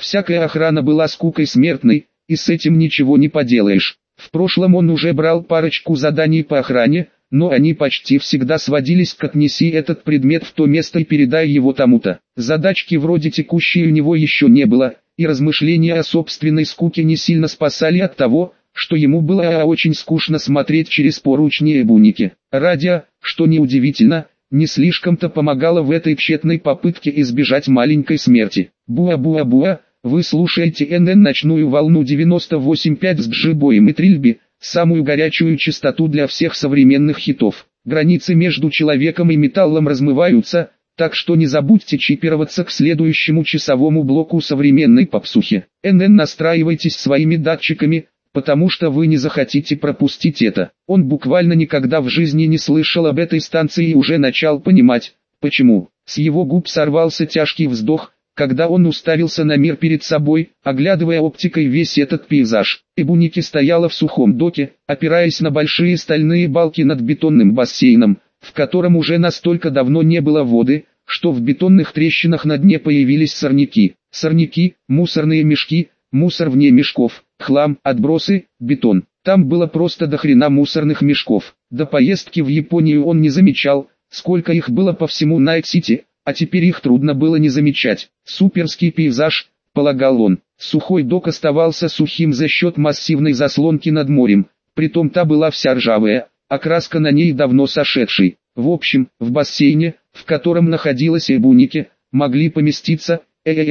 Всякая охрана была скукой смертной, и с этим ничего не поделаешь. В прошлом он уже брал парочку заданий по охране, но они почти всегда сводились к «отнеси этот предмет в то место и передай его тому-то». Задачки вроде текущей у него еще не было, и размышления о собственной скуке не сильно спасали от того, что ему было очень скучно смотреть через поручни Эбуники. Радио, что неудивительно, не слишком-то помогало в этой тщетной попытке избежать маленькой смерти. Буа-буа-буа, вы слушаете НН ночную волну 98.5 с Джибоем и Трильби, самую горячую частоту для всех современных хитов. Границы между человеком и металлом размываются, так что не забудьте чипироваться к следующему часовому блоку современной попсухи. НН, настраивайтесь своими датчиками, потому что вы не захотите пропустить это. Он буквально никогда в жизни не слышал об этой станции и уже начал понимать, почему. С его губ сорвался тяжкий вздох, когда он уставился на мир перед собой, оглядывая оптикой весь этот пейзаж. Эбуники стояла в сухом доке, опираясь на большие стальные балки над бетонным бассейном, в котором уже настолько давно не было воды, что в бетонных трещинах на дне появились сорняки. Сорняки, мусорные мешки, мусор вне мешков, хлам, отбросы, бетон. Там было просто до хрена мусорных мешков. До поездки в Японию он не замечал, сколько их было по всему Найт-Сити, а теперь их трудно было не замечать. Суперский пейзаж, полагал он. Сухой док оставался сухим за счет массивной заслонки над морем, притом та была вся ржавая, а краска на ней давно сошедшей. В общем, в бассейне, в котором находилась Эбуники, могли поместиться,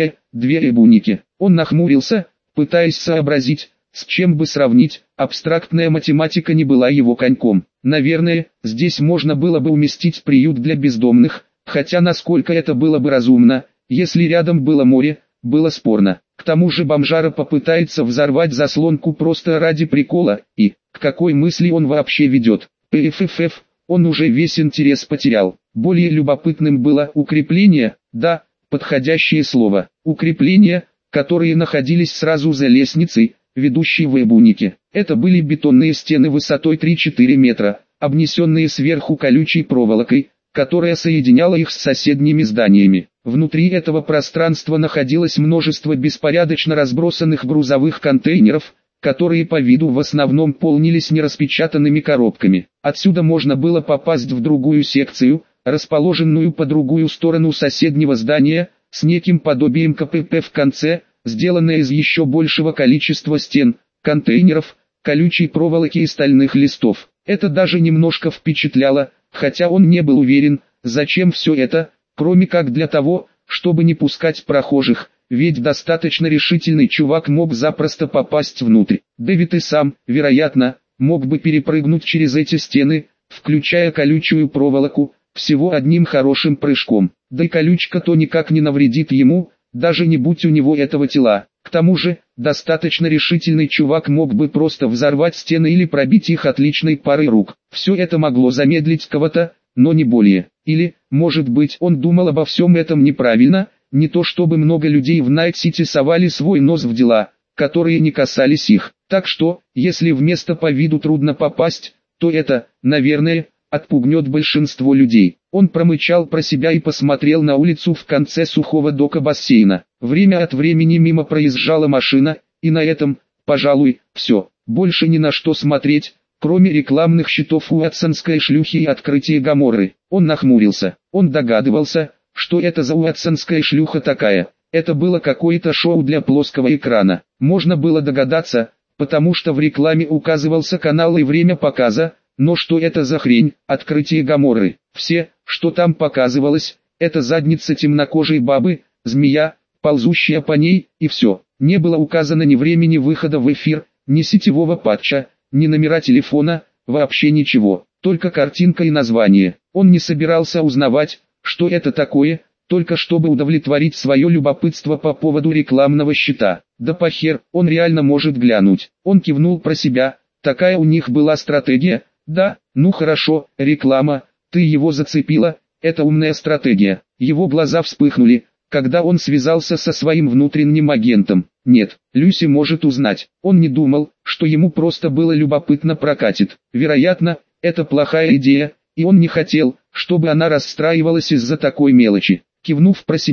две Эбуники. Он нахмурился, пытаясь сообразить, с чем бы сравнить. Абстрактная математика не была его коньком. Наверное, здесь можно было бы уместить приют для бездомных, хотя насколько это было бы разумно, если рядом было море, было спорно. К тому же бомжара попытается взорвать заслонку просто ради прикола, и, к какой мысли он вообще ведет. ПФФ, он уже весь интерес потерял. Более любопытным было укрепление, да, подходящее слово. Укрепления, которые находились сразу за лестницей, ведущей в Эбуники. Это были бетонные стены высотой 3-4 метра, обнесенные сверху колючей проволокой, которая соединяла их с соседними зданиями. Внутри этого пространства находилось множество беспорядочно разбросанных грузовых контейнеров, которые по виду в основном полнились нераспечатанными коробками. Отсюда можно было попасть в другую секцию, расположенную по другую сторону соседнего здания, с неким подобием КПП в конце, сделанное из еще большего количества стен, контейнеров, колючей проволоки и стальных листов. Это даже немножко впечатляло, хотя он не был уверен, зачем все это, кроме как для того, чтобы не пускать прохожих, ведь достаточно решительный чувак мог запросто попасть внутрь. Дэвид и сам, вероятно, мог бы перепрыгнуть через эти стены, включая колючую проволоку, всего одним хорошим прыжком. Да и колючка-то никак не навредит ему, даже не будь у него этого тела. К тому же, достаточно решительный чувак мог бы просто взорвать стены или пробить их отличной парой рук. Все это могло замедлить кого-то, но не более. Или, может быть, он думал обо всем этом неправильно, не то чтобы много людей в Найт-Сити совали свой нос в дела, которые не касались их. Так что, если в место по виду трудно попасть, то это, наверное, отпугнет большинство людей. Он промычал про себя и посмотрел на улицу в конце сухого дока бассейна. Время от времени мимо проезжала машина, и на этом, пожалуй, все. Больше ни на что смотреть, кроме рекламных щитов уотсонской шлюхи и открытия Гоморры. Он нахмурился. Он догадывался, что это за уотсонская шлюха такая. Это было какое-то шоу для плоского экрана. Можно было догадаться, потому что в рекламе указывался канал и время показа, но что это за хрень, открытие Гоморры? Все, что там показывалось, это задница темнокожей бабы, змея, ползущая по ней, и все. Не было указано ни времени выхода в эфир, ни сетевого патча, ни номера телефона, вообще ничего. Только картинка и название. Он не собирался узнавать, что это такое, только чтобы удовлетворить свое любопытство по поводу рекламного щита. Да похер, он реально может глянуть. Он кивнул про себя, такая у них была стратегия. Да, ну хорошо, реклама, ты его зацепила, это умная стратегия. Его глаза вспыхнули, когда он связался со своим внутренним агентом. Нет, Люси может узнать. Он не думал, что ему просто было любопытно прокатит. Вероятно, это плохая идея, и он не хотел, чтобы она расстраивалась из-за такой мелочи. Кивнув про себя,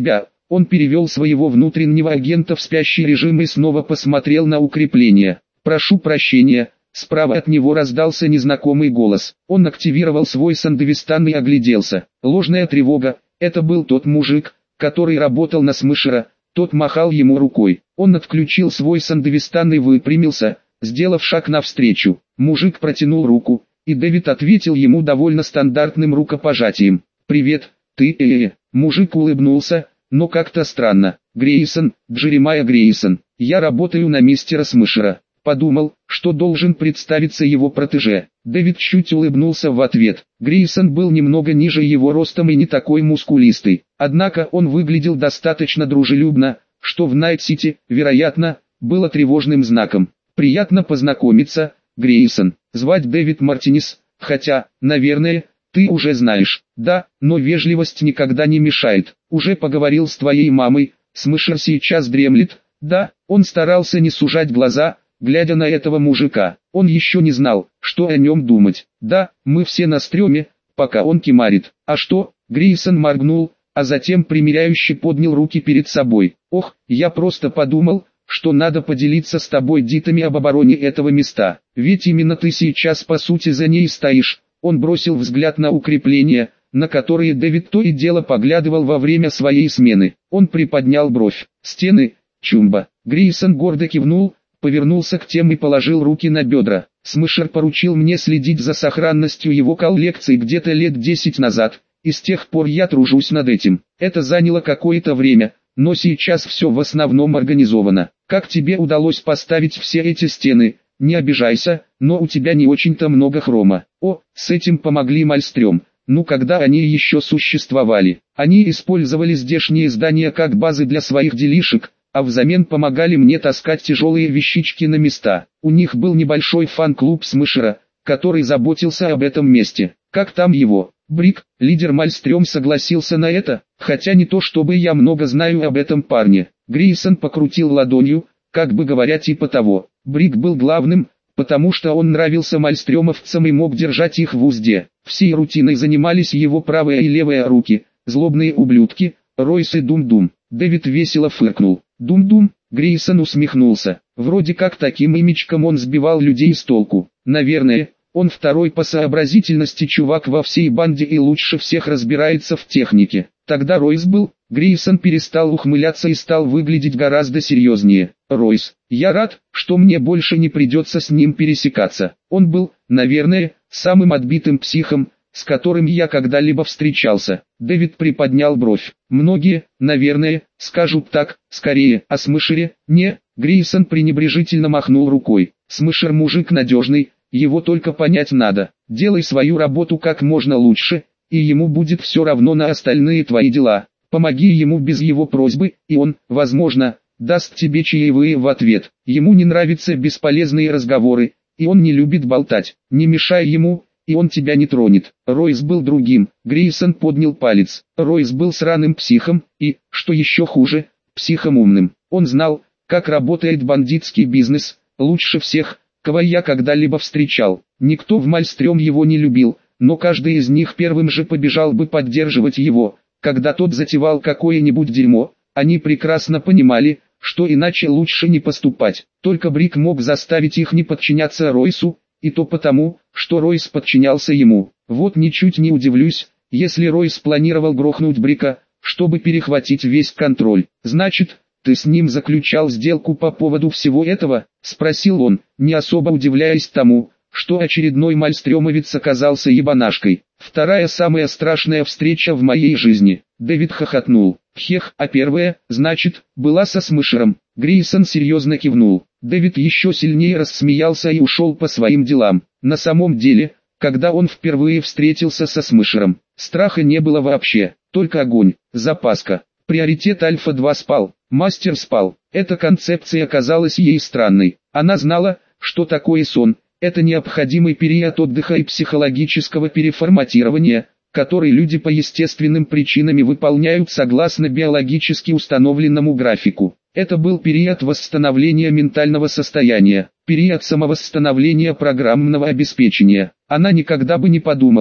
Он перевел своего внутреннего агента в спящий режим и снова посмотрел на укрепление. «Прошу прощения». Справа от него раздался незнакомый голос. Он активировал свой сандевистан и огляделся. Ложная тревога. Это был тот мужик, который работал на Смышера. Тот махал ему рукой. Он отключил свой сандевистан и выпрямился, сделав шаг навстречу. Мужик протянул руку, и Дэвид ответил ему довольно стандартным рукопожатием. «Привет, ты, Мужик улыбнулся, но как-то странно. «Грейсон, Джеремайя Грейсон, я работаю на мистера Смышера». Подумал, что должен представиться его протеже. Дэвид чуть улыбнулся в ответ. Грейсон был немного ниже его ростом и не такой мускулистый. Однако он выглядел достаточно дружелюбно, что в Найт-Сити, вероятно, было тревожным знаком. «Приятно познакомиться, Грейсон. Звать Дэвид Мартинес, хотя, наверное, ты уже знаешь». «Да, но вежливость никогда не мешает. Уже поговорил с твоей мамой, Смышер сейчас дремлет». «Да». Он старался не сужать глаза, глядя на этого мужика. Он еще не знал, что о нем думать. «Да, мы все на стреме, пока он кимарит». «А что?» Грейсон моргнул, а затем примиряюще поднял руки перед собой. «Ох, я просто подумал, что надо поделиться с тобой дитами об обороне этого места. Ведь именно ты сейчас по сути за ней стоишь». Он бросил взгляд на укрепления, на которые Дэвид то и дело поглядывал во время своей смены. Он приподнял бровь. «Стены, чумба». Грейсон гордо кивнул, повернулся к тем и положил руки на бедра. «Смышер поручил мне следить за сохранностью его коллекции где-то лет 10 назад, и с тех пор я тружусь над этим. Это заняло какое-то время, но сейчас все в основном организовано. Как тебе удалось поставить все эти стены? Не обижайся, но у тебя не очень-то много хрома». «О, с этим помогли Мальстрём. Ну, когда они еще существовали. Они использовали здешние здания как базы для своих делишек, а взамен помогали мне таскать тяжелые вещички на места. У них был небольшой фан-клуб Смышера, который заботился об этом месте. Как там его?» «Брик», лидер Мальстрём, согласился на это, хотя не то чтобы я много знаю об этом парне. Грейсон покрутил ладонью, как бы говоря типа того. Брик был главным, потому что он нравился мальстрёмовцам и мог держать их в узде. Всей рутиной занимались его правая и левая руки, злобные ублюдки, Ройс и Дум-Дум. Дэвид весело фыркнул. «Дум-Дум?» Грейсон усмехнулся. Вроде как таким имечком он сбивал людей с толку. Наверное, он второй по сообразительности чувак во всей банде и лучше всех разбирается в технике. Тогда Ройс был. Грейсон перестал ухмыляться и стал выглядеть гораздо серьезнее. «Ройс, я рад, что мне больше не придется с ним пересекаться. Он был, наверное, самым отбитым психом, с которым я когда-либо встречался». Дэвид приподнял бровь. «Многие, наверное, скажут так, скорее о Смышере». «Не», Грейсон пренебрежительно махнул рукой. «Смышер мужик надежный, его только понять надо. Делай свою работу как можно лучше, и ему будет все равно на остальные твои дела. Помоги ему без его просьбы, и он, возможно, даст тебе чаевые в ответ. Ему не нравятся бесполезные разговоры, и он не любит болтать. Не мешай ему, и он тебя не тронет». Ройс был другим. Грейсон поднял палец. Ройс был сраным психом, и, что еще хуже, психом умным. Он знал, как работает бандитский бизнес, лучше всех, кого я когда-либо встречал. Никто в Мальстрём его не любил, но каждый из них первым же побежал бы поддерживать его, когда тот затевал какое-нибудь дерьмо. Они прекрасно понимали, что иначе лучше не поступать. Только Брик мог заставить их не подчиняться Ройсу, и то потому, что Ройс подчинялся ему. Вот ничуть не удивлюсь, если Ройс планировал грохнуть Брика, чтобы перехватить весь контроль. «Значит, ты с ним заключал сделку по поводу всего этого?» — спросил он, не особо удивляясь тому, что очередной мальстрёмовец оказался ебанашкой. «Вторая самая страшная встреча в моей жизни». Дэвид хохотнул. «Хех, а первая, значит, была со Смышером?» Грейсон серьезно кивнул. Дэвид еще сильнее рассмеялся и ушел по своим делам. На самом деле, когда он впервые встретился со Смышером, страха не было вообще, только огонь, запаска. Приоритет Альфа-2 спал, Мастер спал. Эта концепция казалась ей странной. Она знала, что такое сон. Это необходимый период отдыха и психологического переформатирования, который люди по естественным причинам выполняют согласно биологически установленному графику. Это был период восстановления ментального состояния, период самовосстановления программного обеспечения. Она никогда бы не подумала,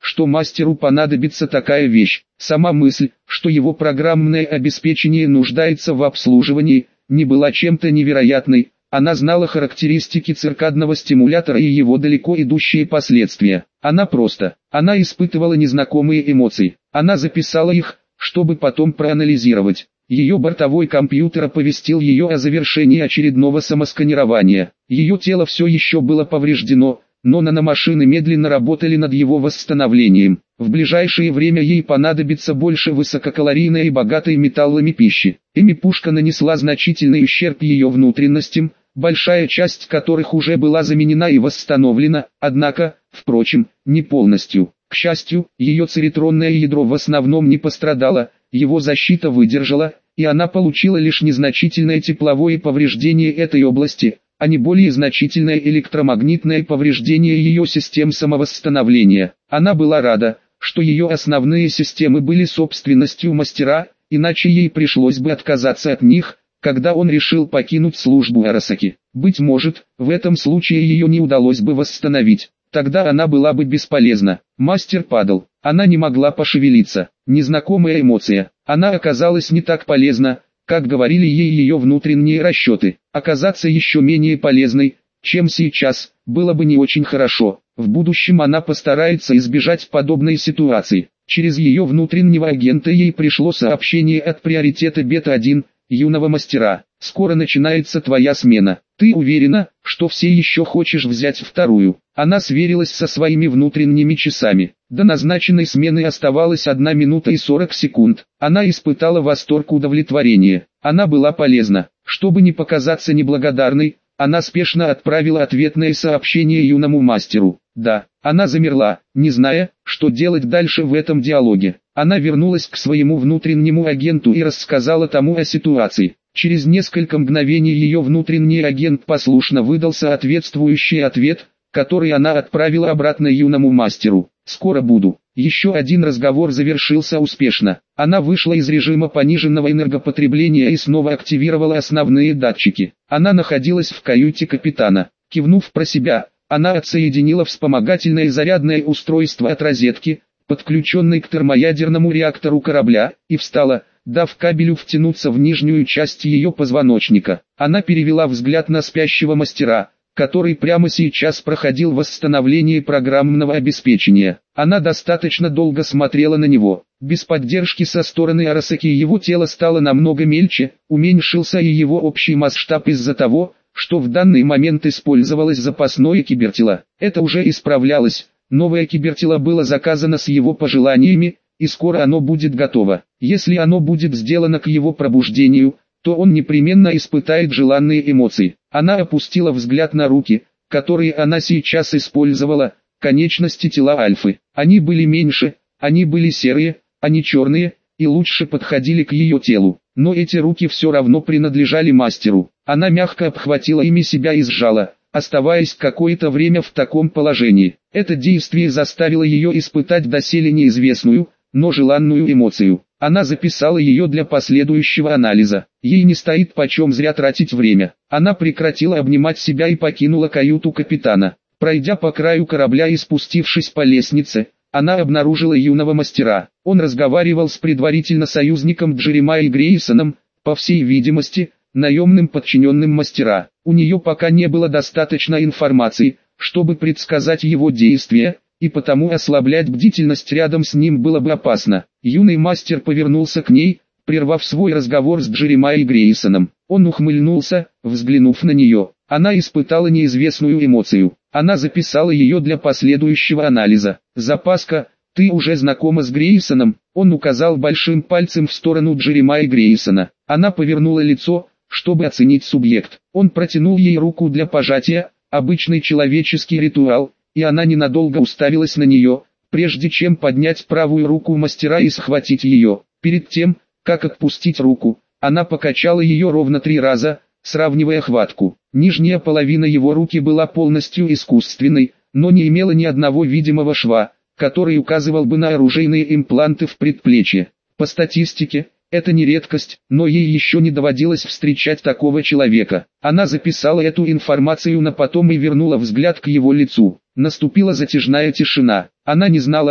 что мастеру понадобится такая вещь. Сама мысль, что его программное обеспечение нуждается в обслуживании, не была чем-то невероятной. Она знала характеристики циркадного стимулятора и его далеко идущие последствия. Она испытывала незнакомые эмоции. Она записала их, чтобы потом проанализировать. Ее бортовой компьютер оповестил ее о завершении очередного самосканирования. Ее тело все еще было повреждено, но наномашины медленно работали над его восстановлением. В ближайшее время ей понадобится больше высококалорийной и богатой металлами пищи. Пушка нанесла значительный ущерб ее внутренностям, большая часть которых уже была заменена и восстановлена, однако, впрочем, не полностью. К счастью, ее церетронное ядро в основном не пострадало, его защита выдержала, и она получила лишь незначительное тепловое повреждение этой области, а не более значительное электромагнитное повреждение ее систем самовосстановления. Она была рада, что ее основные системы были собственностью мастера, иначе ей пришлось бы отказаться от них, когда он решил покинуть службу Арасаки. Быть может, в этом случае ее не удалось бы восстановить. Тогда она была бы бесполезна. Мастер падал. Она не могла пошевелиться. Незнакомая эмоция. Она оказалась не так полезна, как говорили ей ее внутренние расчеты. Оказаться еще менее полезной, чем сейчас, было бы не очень хорошо. В будущем она постарается избежать подобной ситуации. Через ее внутреннего агента ей пришло сообщение от приоритета Бета-1, юного мастера. Скоро начинается твоя смена. Ты уверена, что все еще хочешь взять вторую? Она сверилась со своими внутренними часами. До назначенной смены оставалось 1 минута и 40 секунд. Она испытала восторг удовлетворения. Она была полезна. Чтобы не показаться неблагодарной, она спешно отправила ответное сообщение юному мастеру. Да, она замерла, не зная, что делать дальше в этом диалоге. Она вернулась к своему внутреннему агенту и рассказала тому о ситуации. Через несколько мгновений ее внутренний агент послушно выдал соответствующий ответ, который она отправила обратно юному мастеру. «Скоро буду». Еще один разговор завершился успешно. Она вышла из режима пониженного энергопотребления и снова активировала основные датчики. Она находилась в каюте капитана. Кивнув про себя, она отсоединила вспомогательное зарядное устройство от розетки, подключенной к термоядерному реактору корабля, и встала, дав кабелю втянуться в нижнюю часть ее позвоночника. Она перевела взгляд на спящего мастера, который прямо сейчас проходил восстановление программного обеспечения. Она достаточно долго смотрела на него. Без поддержки со стороны Арасаки его тело стало намного мельче, уменьшился и его общий масштаб из-за того, что в данный момент использовалось запасное кибертело. Это уже исправлялось. Новое кибертело было заказано с его пожеланиями, и скоро оно будет готово. Если оно будет сделано к его пробуждению, то он непременно испытает желанные эмоции. Она опустила взгляд на руки, которые она сейчас использовала, конечности тела Альфы. Они были меньше, они были серые, они черные, и лучше подходили к ее телу. Но эти руки все равно принадлежали мастеру. Она мягко обхватила ими себя и сжала, оставаясь какое-то время в таком положении. Это действие заставило ее испытать доселе неизвестную, но желанную эмоцию. Она записала ее для последующего анализа. Ей не стоит почем зря тратить время. Она прекратила обнимать себя и покинула каюту капитана. Пройдя по краю корабля и спустившись по лестнице, она обнаружила юного мастера. Он разговаривал с предварительно союзником Джеремайей Грейсоном, по всей видимости, наемным подчиненным мастера. У нее пока не было достаточно информации, чтобы предсказать его действия, и потому ослаблять бдительность рядом с ним было бы опасно. Юный мастер повернулся к ней, прервав свой разговор с Джеремайей Грейсоном. Он ухмыльнулся, взглянув на нее. Она испытала неизвестную эмоцию. Она записала ее для последующего анализа. «Запаска, ты уже знакома с Грейсоном?» Он указал большим пальцем в сторону Джеремайи Грейсона. Она повернула лицо, чтобы оценить субъект. Он протянул ей руку для пожатия, обычный человеческий ритуал, и она ненадолго уставилась на нее, прежде чем поднять правую руку мастера и схватить ее. Перед тем, как отпустить руку, она покачала ее ровно 3 раза, сравнивая хватку. Нижняя половина его руки была полностью искусственной, но не имела ни одного видимого шва, который указывал бы на оружейные импланты в предплечье. По статистике, это не редкость, но ей еще не доводилось встречать такого человека. Она записала эту информацию на потом и вернула взгляд к его лицу. Наступила затяжная тишина. Она не знала,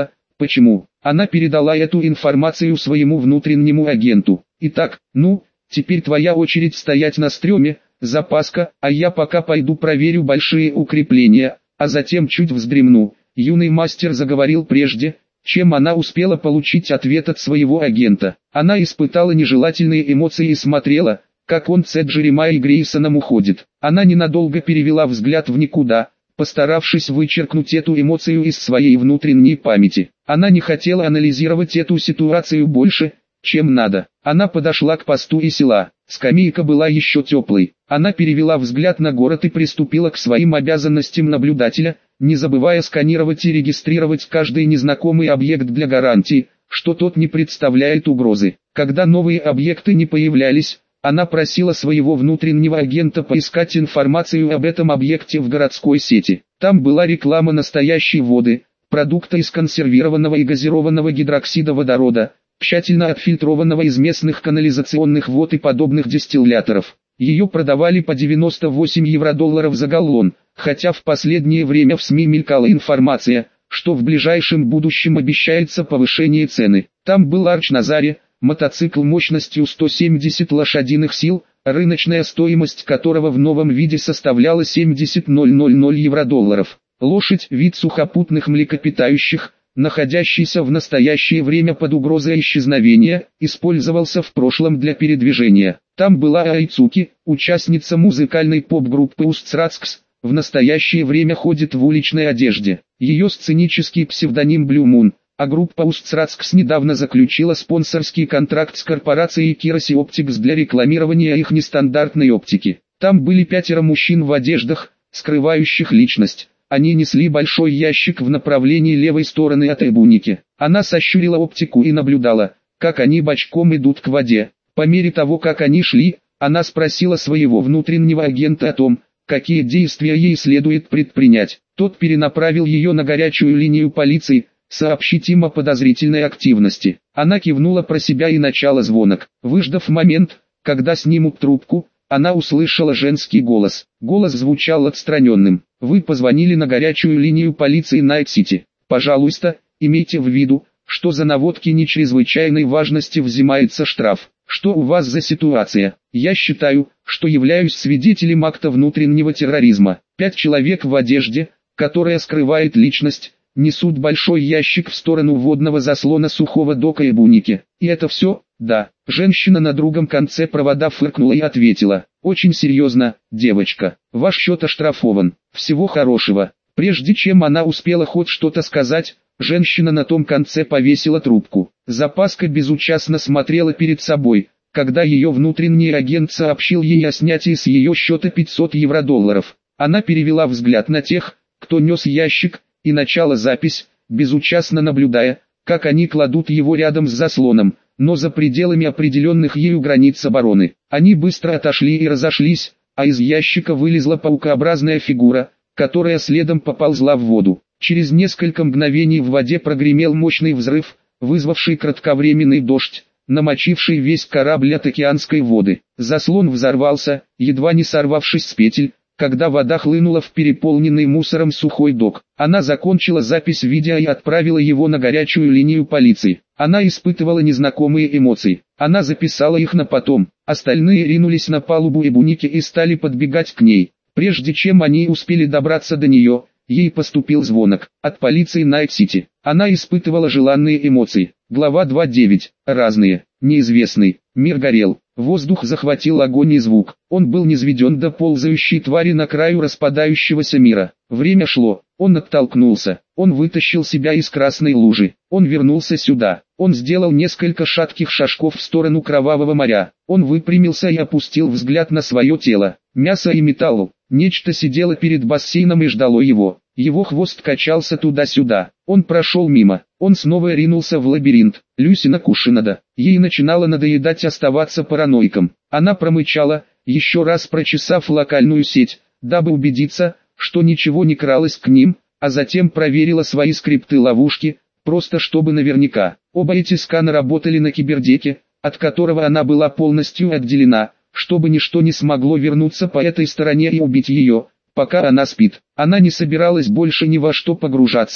Почему? Она передала эту информацию своему внутреннему агенту. Итак, теперь твоя очередь стоять на стреме, запаска, а я пока пойду проверю большие укрепления, а затем чуть вздремну. Юный мастер заговорил прежде, чем она успела получить ответ от своего агента. Она испытала нежелательные эмоции и смотрела, как он с Джеремайя и Грейсоном уходит. Она ненадолго перевела взгляд в никуда, постаравшись вычеркнуть эту эмоцию из своей внутренней памяти. Она не хотела анализировать эту ситуацию больше, чем надо. Она подошла к посту и села. Скамейка была еще теплой. Она перевела взгляд на город и приступила к своим обязанностям наблюдателя, не забывая сканировать и регистрировать каждый незнакомый объект для гарантии, что тот не представляет угрозы. Когда новые объекты не появлялись, она просила своего внутреннего агента поискать информацию об этом объекте в городской сети. Там была реклама настоящей воды, продукта из консервированного и газированного гидроксида водорода, тщательно отфильтрованного из местных канализационных вод и подобных дистилляторов. Ее продавали по 98 евро-долларов за галлон, хотя в последнее время в СМИ мелькала информация, что в ближайшем будущем обещается повышение цены. Там был Арч Назаре, мотоцикл мощностью 170 лошадиных сил, рыночная стоимость которого в новом виде составляла 70 000 евро-долларов. Лошадь – вид сухопутных млекопитающих, находящийся в настоящее время под угрозой исчезновения, использовался в прошлом для передвижения. Там была Айцуки, участница музыкальной поп-группы Устсрацкс, в настоящее время ходит в уличной одежде. Ее сценический псевдоним Blue Moon, а группа Устсрацкс недавно заключила спонсорский контракт с корпорацией Kirasi Optics для рекламирования их нестандартной оптики. Там были 5 мужчин в одеждах, скрывающих личность. Они несли большой ящик в направлении левой стороны от Эбуники. Она сощурила оптику и наблюдала, как они бочком идут к воде. По мере того, как они шли, она спросила своего внутреннего агента о том, какие действия ей следует предпринять. Тот перенаправил ее на горячую линию полиции, сообщить им о подозрительной активности. Она кивнула про себя и начала звонок. Выждав момент, когда снимут трубку, она услышала женский голос. Голос звучал отстраненным. «Вы позвонили на горячую линию полиции Найт-Сити. Пожалуйста, имейте в виду, что за наводки нечрезвычайной важности взимается штраф. Что у вас за ситуация? Я считаю, что являюсь свидетелем акта внутреннего терроризма. 5 человек в одежде, которая скрывает личность, несут большой ящик в сторону водного заслона сухого дока Эбуники. И это все?» «Да». Женщина на другом конце провода фыркнула и ответила: «Очень серьезно, девочка. Ваш счет оштрафован. Всего хорошего». Прежде чем она успела хоть что-то сказать, женщина на том конце повесила трубку. Запаска безучастно смотрела перед собой, когда ее внутренний агент сообщил ей о снятии с ее счета 500 евро-долларов. Она перевела взгляд на тех, кто нес ящик, и начала запись, безучастно наблюдая, как они кладут его рядом с заслоном, но за пределами определенных ею границ обороны. Они быстро отошли и разошлись, а из ящика вылезла паукообразная фигура, которая следом поползла в воду. Через несколько мгновений в воде прогремел мощный взрыв, вызвавший кратковременный дождь, намочивший весь корабль от океанской воды. Заслон взорвался, едва не сорвавшись с петель, когда вода хлынула в переполненный мусором сухой док. Она закончила запись видео и отправила его на горячую линию полиции. Она испытывала незнакомые эмоции. Она записала их на потом. Остальные ринулись на палубу Эбуники и стали подбегать к ней. Прежде чем они успели добраться до нее, ей поступил звонок от полиции Найт-Сити. Она испытывала желанные эмоции. Глава 2.9. Разные. Неизвестный. Мир горел. Воздух захватил огонь и звук. Он был низведен до ползающей твари на краю распадающегося мира. Время шло. Он оттолкнулся. Он вытащил себя из красной лужи. Он вернулся сюда. Он сделал несколько шатких шажков в сторону кровавого моря. Он выпрямился и опустил взгляд на свое тело. Мясо и металл. Нечто сидело перед бассейном и ждало его. Его хвост качался туда-сюда. Он прошел мимо. Он снова ринулся в лабиринт. Люсина Кушинада. Ей начинало надоедать оставаться параноиком. Она промычала, еще раз прочесав локальную сеть, дабы убедиться, что ничего не кралось к ним, а затем проверила свои скрипты ловушки, просто чтобы наверняка. Оба эти скана работали на кибердеке, от которого она была полностью отделена, чтобы ничто не смогло вернуться по этой стороне и убить ее, пока она спит. Она не собиралась больше ни во что погружаться,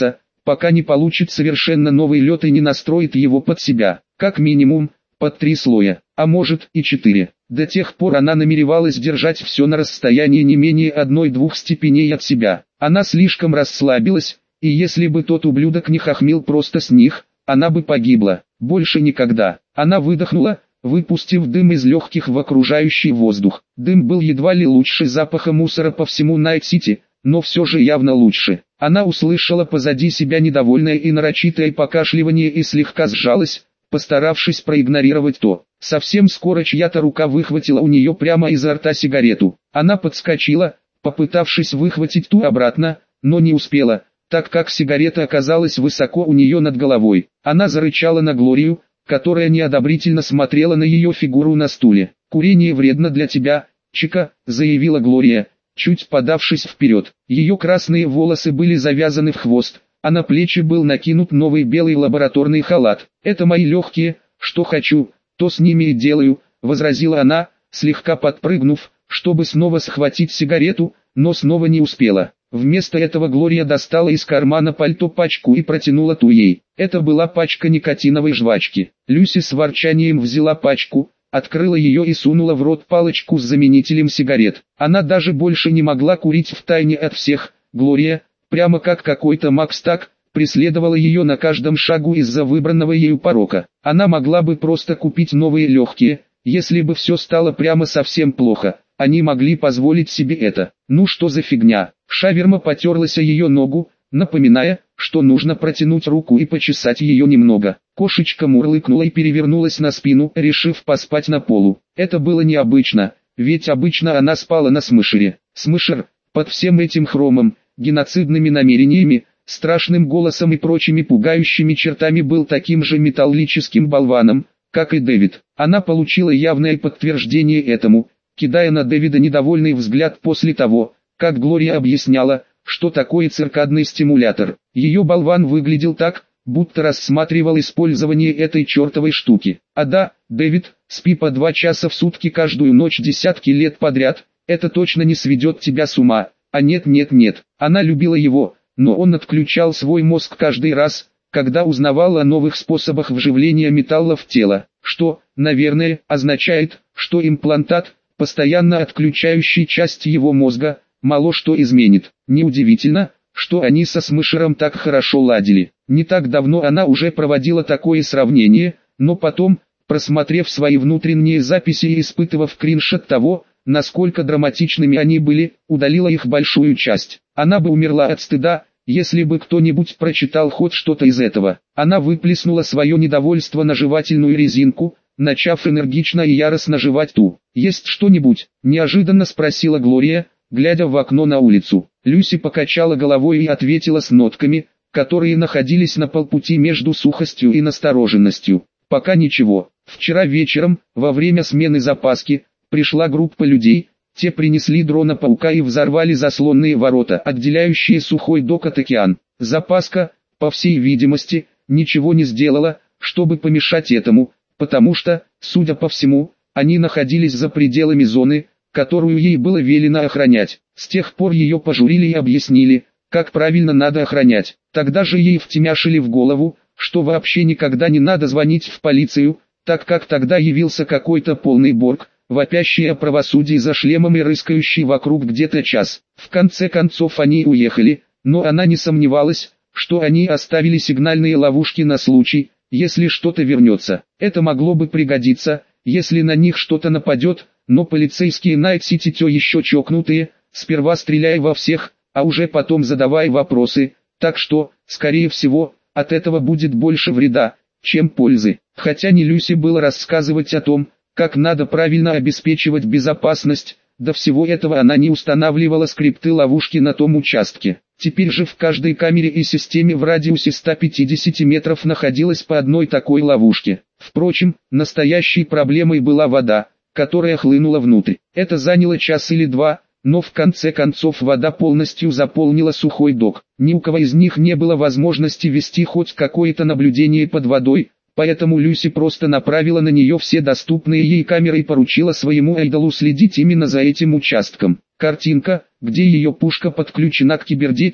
пока не получит совершенно новый лед и не настроит его под себя, как минимум, под 3 слоя, а может и 4. До тех пор она намеревалась держать все на расстоянии не менее 1-2 степеней от себя. Она слишком расслабилась, и если бы тот ублюдок не хохмил просто с них, она бы погибла. Больше никогда. Она выдохнула, выпустив дым из легких в окружающий воздух. Дым был едва ли лучше запаха мусора по всему Найт-Сити, но все же явно лучше. Она услышала позади себя недовольное и нарочитое покашливание и слегка сжалась, постаравшись проигнорировать то. Совсем скоро чья-то рука выхватила у нее прямо изо рта сигарету. Она подскочила, попытавшись выхватить ту обратно, но не успела, так как сигарета оказалась высоко у нее над головой. Она зарычала на Глорию, которая неодобрительно смотрела на ее фигуру на стуле. «Курение вредно для тебя, Чика», — заявила Глория, чуть подавшись вперед. Ее красные волосы были завязаны в хвост, а на плечи был накинут новый белый лабораторный халат. «Это мои легкие, что хочу, то с ними и делаю», — возразила она, слегка подпрыгнув, чтобы снова схватить сигарету, но снова не успела. Вместо этого Глория достала из кармана пальто пачку и протянула ту ей. Это была пачка никотиновой жвачки. Люси с ворчанием взяла пачку, открыла ее и сунула в рот палочку с заменителем сигарет. Она даже больше не могла курить втайне от всех. Глория, прямо как какой-то Макстак, преследовала ее на каждом шагу из-за выбранного ею порока. Она могла бы просто купить новые легкие, если бы все стало прямо совсем плохо. Они могли позволить себе это. Ну что за фигня? Шаверма потерлась о ее ногу, напоминая, что нужно протянуть руку и почесать ее немного. Кошечка мурлыкнула и перевернулась на спину, решив поспать на полу. Это было необычно, ведь обычно она спала на Смышере. Смышер, под всем этим хромом, геноцидными намерениями, страшным голосом и прочими пугающими чертами был таким же металлическим болваном, как и Дэвид. Она получила явное подтверждение этому, кидая на Дэвида недовольный взгляд после того, как Глория объясняла, что такое циркадный стимулятор. Ее болван выглядел так, будто рассматривал использование этой чертовой штуки. А да, Дэвид, спи по 2 часа в сутки каждую ночь десятки лет подряд, это точно не сведет тебя с ума. А нет, она любила его, но он отключал свой мозг каждый раз, когда узнавал о новых способах вживления металла в тело, что, наверное, означает, что имплантат, постоянно отключающий часть его мозга, мало что изменит. Неудивительно, что они со Смышером так хорошо ладили. Не так давно она уже проводила такое сравнение, но потом, просмотрев свои внутренние записи и испытывав кринж от того, насколько драматичными они были, удалила их большую часть. Она бы умерла от стыда, если бы кто-нибудь прочитал хоть что-то из этого. Она выплеснула свое недовольство на жевательную резинку, начав энергично и яростно жевать ту. «Есть что-нибудь?» – неожиданно спросила Глория, глядя в окно на улицу. Люси покачала головой и ответила с нотками, которые находились на полпути между сухостью и настороженностью. «Пока ничего. Вчера вечером, во время смены запаски, пришла группа людей, те принесли дрона-паука и взорвали заслонные ворота, отделяющие сухой док от океан. Запаска, по всей видимости, ничего не сделала, чтобы помешать этому, потому что, судя по всему, они находились за пределами зоны, которую ей было велено охранять. С тех пор ее пожурили и объяснили, как правильно надо охранять. Тогда же ей втемяшили в голову, что вообще никогда не надо звонить в полицию, так как тогда явился какой-то полный борг, вопящий о правосудии за шлемом и рыскающий вокруг где-то час. В конце концов они уехали, но она не сомневалась, что они оставили сигнальные ловушки на случай, если что-то вернется. Это могло бы пригодиться, если на них что-то нападет, но полицейские Найт-Сити те еще чокнутые, сперва стреляя во всех, а уже потом задавая вопросы, так что, скорее всего, от этого будет больше вреда, чем пользы. Хотя не Люси было рассказывать о том, как надо правильно обеспечивать безопасность, до всего этого она не устанавливала скрипты ловушки на том участке. Теперь же в каждой камере и системе в радиусе 150 метров находилась по одной такой ловушке. Впрочем, настоящей проблемой была вода, которая хлынула внутрь. Это заняло час или два, но в конце концов вода полностью заполнила сухой док. Ни у кого из них не было возможности вести хоть какое-то наблюдение под водой, поэтому Люси просто направила на нее все доступные ей камеры и поручила своему айдолу следить именно за этим участком. Картинка, где ее пушка подключена к кибердеке,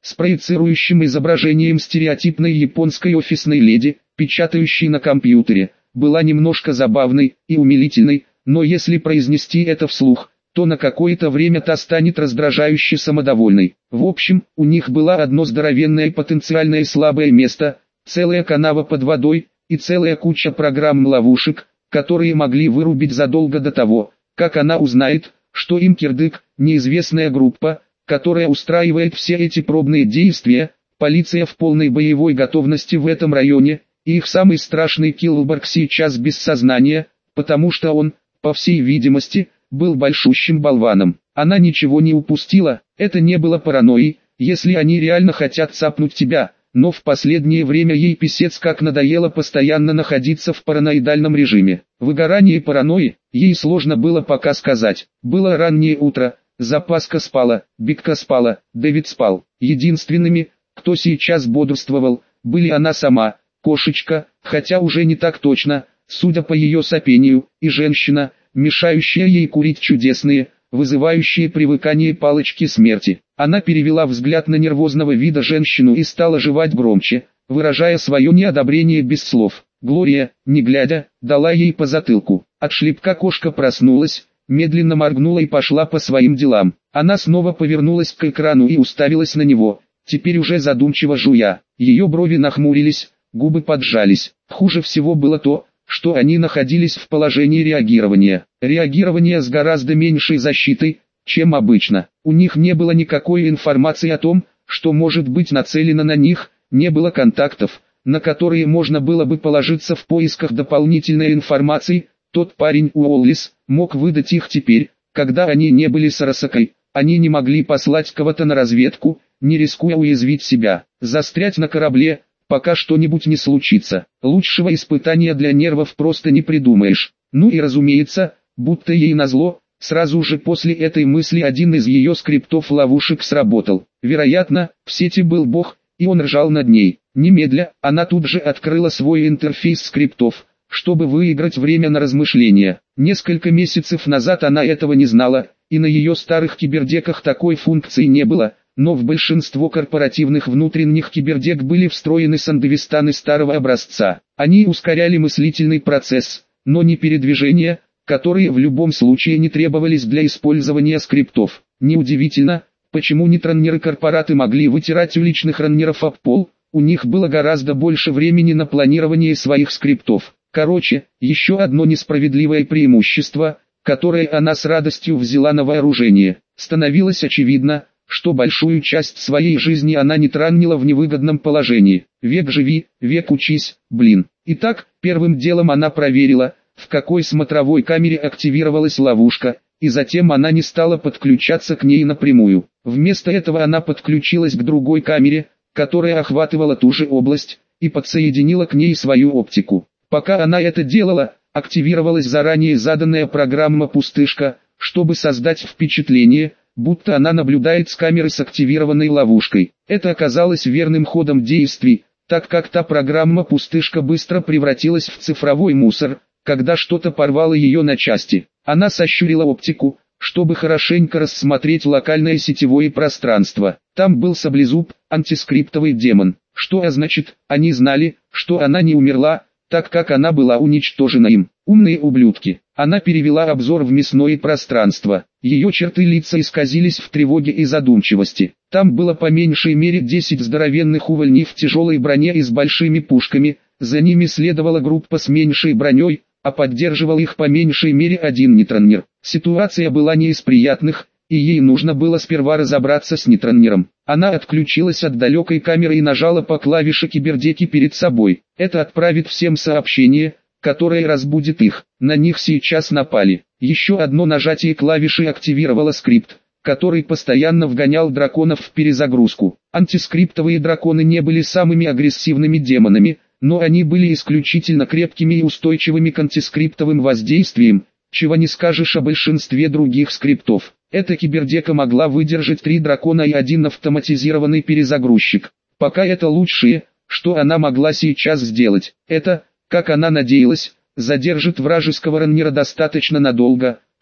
с проецирующим изображением стереотипной японской офисной леди, печатающей на компьютере, была немножко забавной и умилительной, но если произнести это вслух, то на какое-то время та станет раздражающе самодовольной. В общем, у них было одно здоровенное потенциальное слабое место, целая канава под водой и целая куча программ-ловушек, которые могли вырубить задолго до того, как она узнает, что им кирдык, неизвестная группа, которая устраивает все эти пробные действия, полиция в полной боевой готовности в этом районе, и их самый страшный Киллборг сейчас без сознания, потому что он, по всей видимости, был большущим болваном. Она ничего не упустила, это не было паранойей, если они реально хотят цапнуть тебя, но в последнее время ей писец как надоело постоянно находиться в параноидальном режиме. Выгорание паранойи, ей сложно было пока сказать. Было раннее утро, Запаска спала, Бигка спала, Дэвид спал. Единственными, кто сейчас бодрствовал, были она сама, кошечка, хотя уже не так точно, судя по ее сопению, и женщина, мешающая ей курить чудесные, вызывающие привыкание палочки смерти. Она перевела взгляд на нервозного вида женщину и стала жевать громче, выражая свое неодобрение без слов. Глория, не глядя, дала ей по затылку. От шлепка кошка проснулась, медленно моргнула и пошла по своим делам. Она снова повернулась к экрану и уставилась на него, теперь уже задумчиво жуя. Ее брови нахмурились, губы поджались. Хуже всего было то, что они находились в положении реагирования. Реагирование с гораздо меньшей защитой, чем обычно. У них не было никакой информации о том, что может быть нацелено на них, не было контактов, на которые можно было бы положиться в поисках дополнительной информации. Тот парень Уоллис мог выдать их теперь, когда они не были с Арасакой. Они не могли послать кого-то на разведку, не рискуя уязвить себя. Застрять на корабле, пока что-нибудь не случится. Лучшего испытания для нервов просто не придумаешь. Ну и разумеется, будто ей назло, сразу же после этой мысли один из ее скриптов ловушек сработал. Вероятно, в сети был бог, и он ржал над ней. Немедля, она тут же открыла свой интерфейс скриптов, чтобы выиграть время на размышления. Несколько месяцев назад она этого не знала, и на ее старых кибердеках такой функции не было, но в большинство корпоративных внутренних кибердек были встроены сандевистаны старого образца. Они ускоряли мыслительный процесс, но не передвижения, которые в любом случае не требовались для использования скриптов. Неудивительно, почему нетроннеры-корпораты могли вытирать уличных раннеров об пол, у них было гораздо больше времени на планирование своих скриптов. Короче, еще одно несправедливое преимущество, которое она с радостью взяла на вооружение. Становилось очевидно, что большую часть своей жизни она не траннила в невыгодном положении. Век живи, век учись, блин. Итак, первым делом она проверила, в какой смотровой камере активировалась ловушка, и затем она не стала подключаться к ней напрямую. Вместо этого она подключилась к другой камере, которая охватывала ту же область, и подсоединила к ней свою оптику. Пока она это делала, активировалась заранее заданная программа «Пустышка», чтобы создать впечатление, будто она наблюдает с камеры с активированной ловушкой. Это оказалось верным ходом действий, так как та программа «Пустышка» быстро превратилась в цифровой мусор, когда что-то порвало ее на части. Она сощурила оптику, чтобы хорошенько рассмотреть локальное сетевое пространство. Там был саблезуб, антискриптовый демон. Что значит, они знали, что она не умерла, так как она была уничтожена им. Умные ублюдки. Она перевела обзор в мясное пространство. Ее черты лица исказились в тревоге и задумчивости. Там было по меньшей мере 10 здоровенных увольней в тяжелой броне и с большими пушками, за ними следовала группа с меньшей броней, а поддерживал их по меньшей мере один нетроннер. Ситуация была не из приятных, и ей нужно было сперва разобраться с нетроннером. Она отключилась от далекой камеры и нажала по клавише кибердеки перед собой. Это отправит всем сообщение, которое разбудит их. На них сейчас напали. Еще одно нажатие клавиши активировало скрипт, который постоянно вгонял драконов в перезагрузку. Антискриптовые драконы не были самыми агрессивными демонами, но они были исключительно крепкими и устойчивыми к антискриптовым воздействиям, чего не скажешь о большинстве других скриптов. Эта кибердека могла выдержать 3 дракона и 1 автоматизированный перезагрузчик. Пока это лучшее, что она могла сейчас сделать. Это, как она надеялась, задержит вражеского раннера достаточно надолго,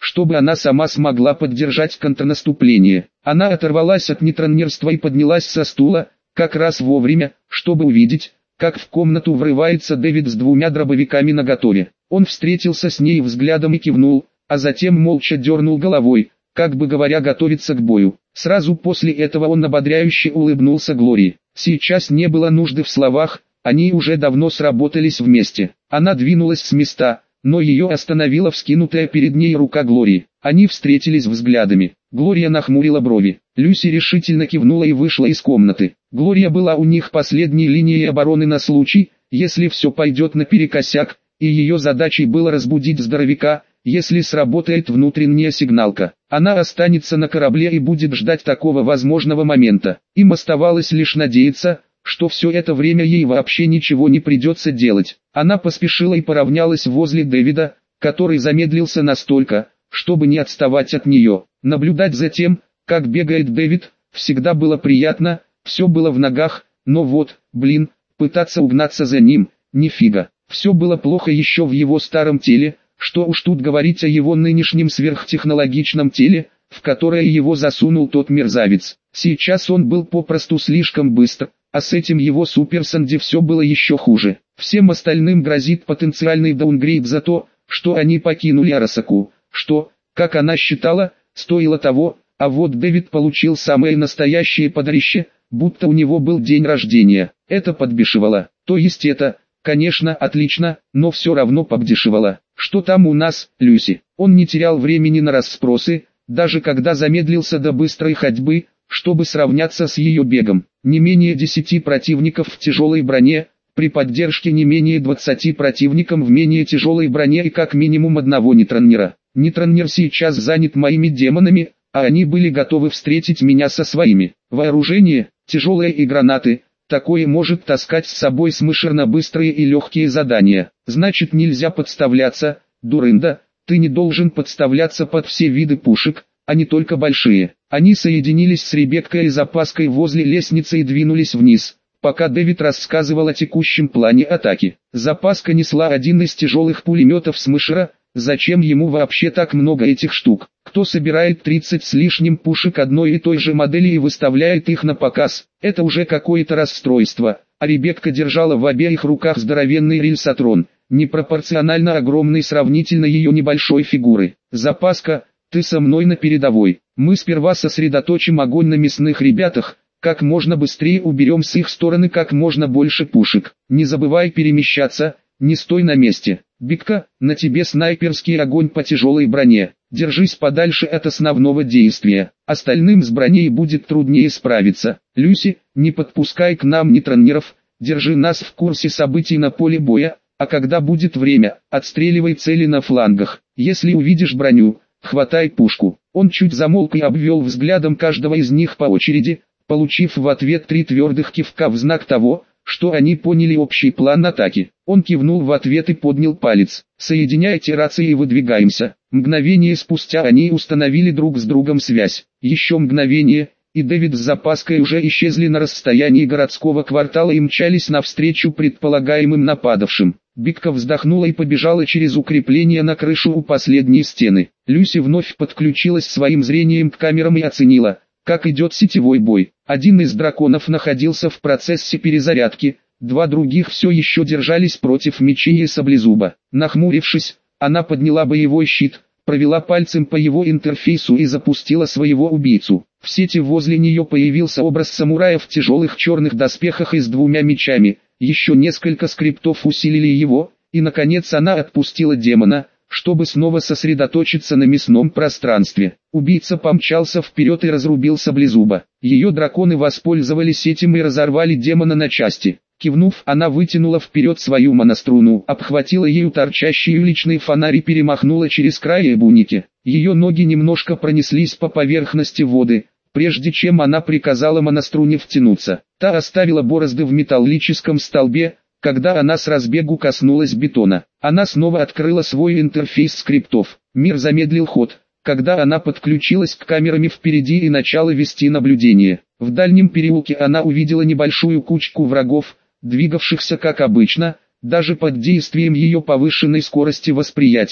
чтобы она сама смогла поддержать контрнаступление. Она оторвалась от нетронерства и поднялась со стула, как раз вовремя, чтобы увидеть, как в комнату врывается Дэвид с двумя дробовиками наготове. Он встретился с ней взглядом и кивнул, а затем молча дернул головой, как бы говоря, готовиться к бою. Сразу после этого он ободряюще улыбнулся Глории. Сейчас не было нужды в словах, они уже давно сработались вместе. Она двинулась с места, но ее остановила вскинутая перед ней рука Глории. Они встретились взглядами. Глория нахмурила брови. Люси решительно кивнула и вышла из комнаты. Глория была у них последней линией обороны на случай, если все пойдет наперекосяк, и ее задачей было разбудить здоровяка, если сработает внутренняя сигналка. Она останется на корабле и будет ждать такого возможного момента. Им оставалось лишь надеяться, что все это время ей вообще ничего не придется делать. Она поспешила и поравнялась возле Дэвида, который замедлился настолько, чтобы не отставать от нее. Наблюдать за тем, как бегает Дэвид, всегда было приятно, все было в ногах, но вот, пытаться угнаться за ним, нифига. Все было плохо еще в его старом теле, что уж тут говорить о его нынешнем сверхтехнологичном теле, в которое его засунул тот мерзавец. Сейчас он был попросту слишком быстр, а с этим его суперсанди все было еще хуже. Всем остальным грозит потенциальный даунгрейд за то, что они покинули Арасаку, что, как она считала, стоило того, а вот Дэвид получил самое настоящее подарище, будто у него был день рождения. Это подбешивало. То есть это, конечно, отлично, но все равно подбешивало. Что там у нас, Люси? Он не терял времени на расспросы, даже когда замедлился до быстрой ходьбы, чтобы сравняться с ее бегом. Не менее 10 противников в тяжелой броне, при поддержке не менее 20 противников в менее тяжелой броне и как минимум одного нетроннера. Нетроннер сейчас занят моими демонами, а они были готовы встретить меня со своими. Вооружение, тяжелые и гранаты, такое может таскать с собой смышерно быстрые и легкие задания. Значит, нельзя подставляться, дурында, ты не должен подставляться под все виды пушек, а не только большие. Они соединились с Ребеккой и запаской возле лестницы и двинулись вниз, пока Дэвид рассказывал о текущем плане атаки. Запаска несла один из тяжелых пулеметов Смышера. Зачем ему вообще так много этих штук? Кто собирает 30 с лишним пушек одной и той же модели и выставляет их на показ? Это уже какое-то расстройство. А Ребекка держала в обеих руках здоровенный рельсотрон, непропорционально огромный сравнительно ее небольшой фигуры. Запаска, ты со мной на передовой. Мы сперва сосредоточим огонь на мясных ребятах, как можно быстрее уберем с их стороны как можно больше пушек. Не забывай перемещаться, не стой на месте. Бекка, на тебе снайперский огонь по тяжелой броне. Держись подальше от основного действия. Остальным с броней будет труднее справиться. Люси, не подпускай к нам нетроннеров, держи нас в курсе событий на поле боя, а когда будет время, отстреливай цели на флангах. Если увидишь броню, хватай пушку. Он чуть замолк и обвел взглядом каждого из них по очереди, получив в ответ 3 твердых кивка в знак того, что они поняли общий план атаки. Он кивнул в ответ и поднял палец. «Соединяйте рации и выдвигаемся». Мгновение спустя они установили друг с другом связь. Еще мгновение, и Дэвид с запаской уже исчезли на расстоянии городского квартала и мчались навстречу предполагаемым нападавшим. Бекка вздохнула и побежала через укрепление на крышу у последней стены. Люси вновь подключилась своим зрением к камерам и оценила, как идет сетевой бой. Один из драконов находился в процессе перезарядки, 2 других все еще держались против мечей и саблезуба. Нахмурившись, она подняла боевой щит, провела пальцем по его интерфейсу и запустила своего убийцу. В сети возле нее появился образ самурая в тяжелых черных доспехах и с 2 мечами, еще несколько скриптов усилили его, и наконец она отпустила демона, чтобы снова сосредоточиться на мясном пространстве. Убийца помчался вперед и разрубил саблезуба. Ее драконы воспользовались этим и разорвали демона на части. Кивнув, она вытянула вперед свою моноструну, обхватила ею торчащий уличный фонарь и перемахнула через край эбуники. Ее ноги немножко пронеслись по поверхности воды, прежде чем она приказала моноструне втянуться. Та оставила борозды в металлическом столбе, когда она с разбегу коснулась бетона. Она снова открыла свой интерфейс скриптов. Мир замедлил ход, когда она подключилась к камерам впереди и начала вести наблюдение. В дальнем переулке она увидела небольшую кучку врагов, двигавшихся как обычно, даже под действием ее повышенной скорости восприятия.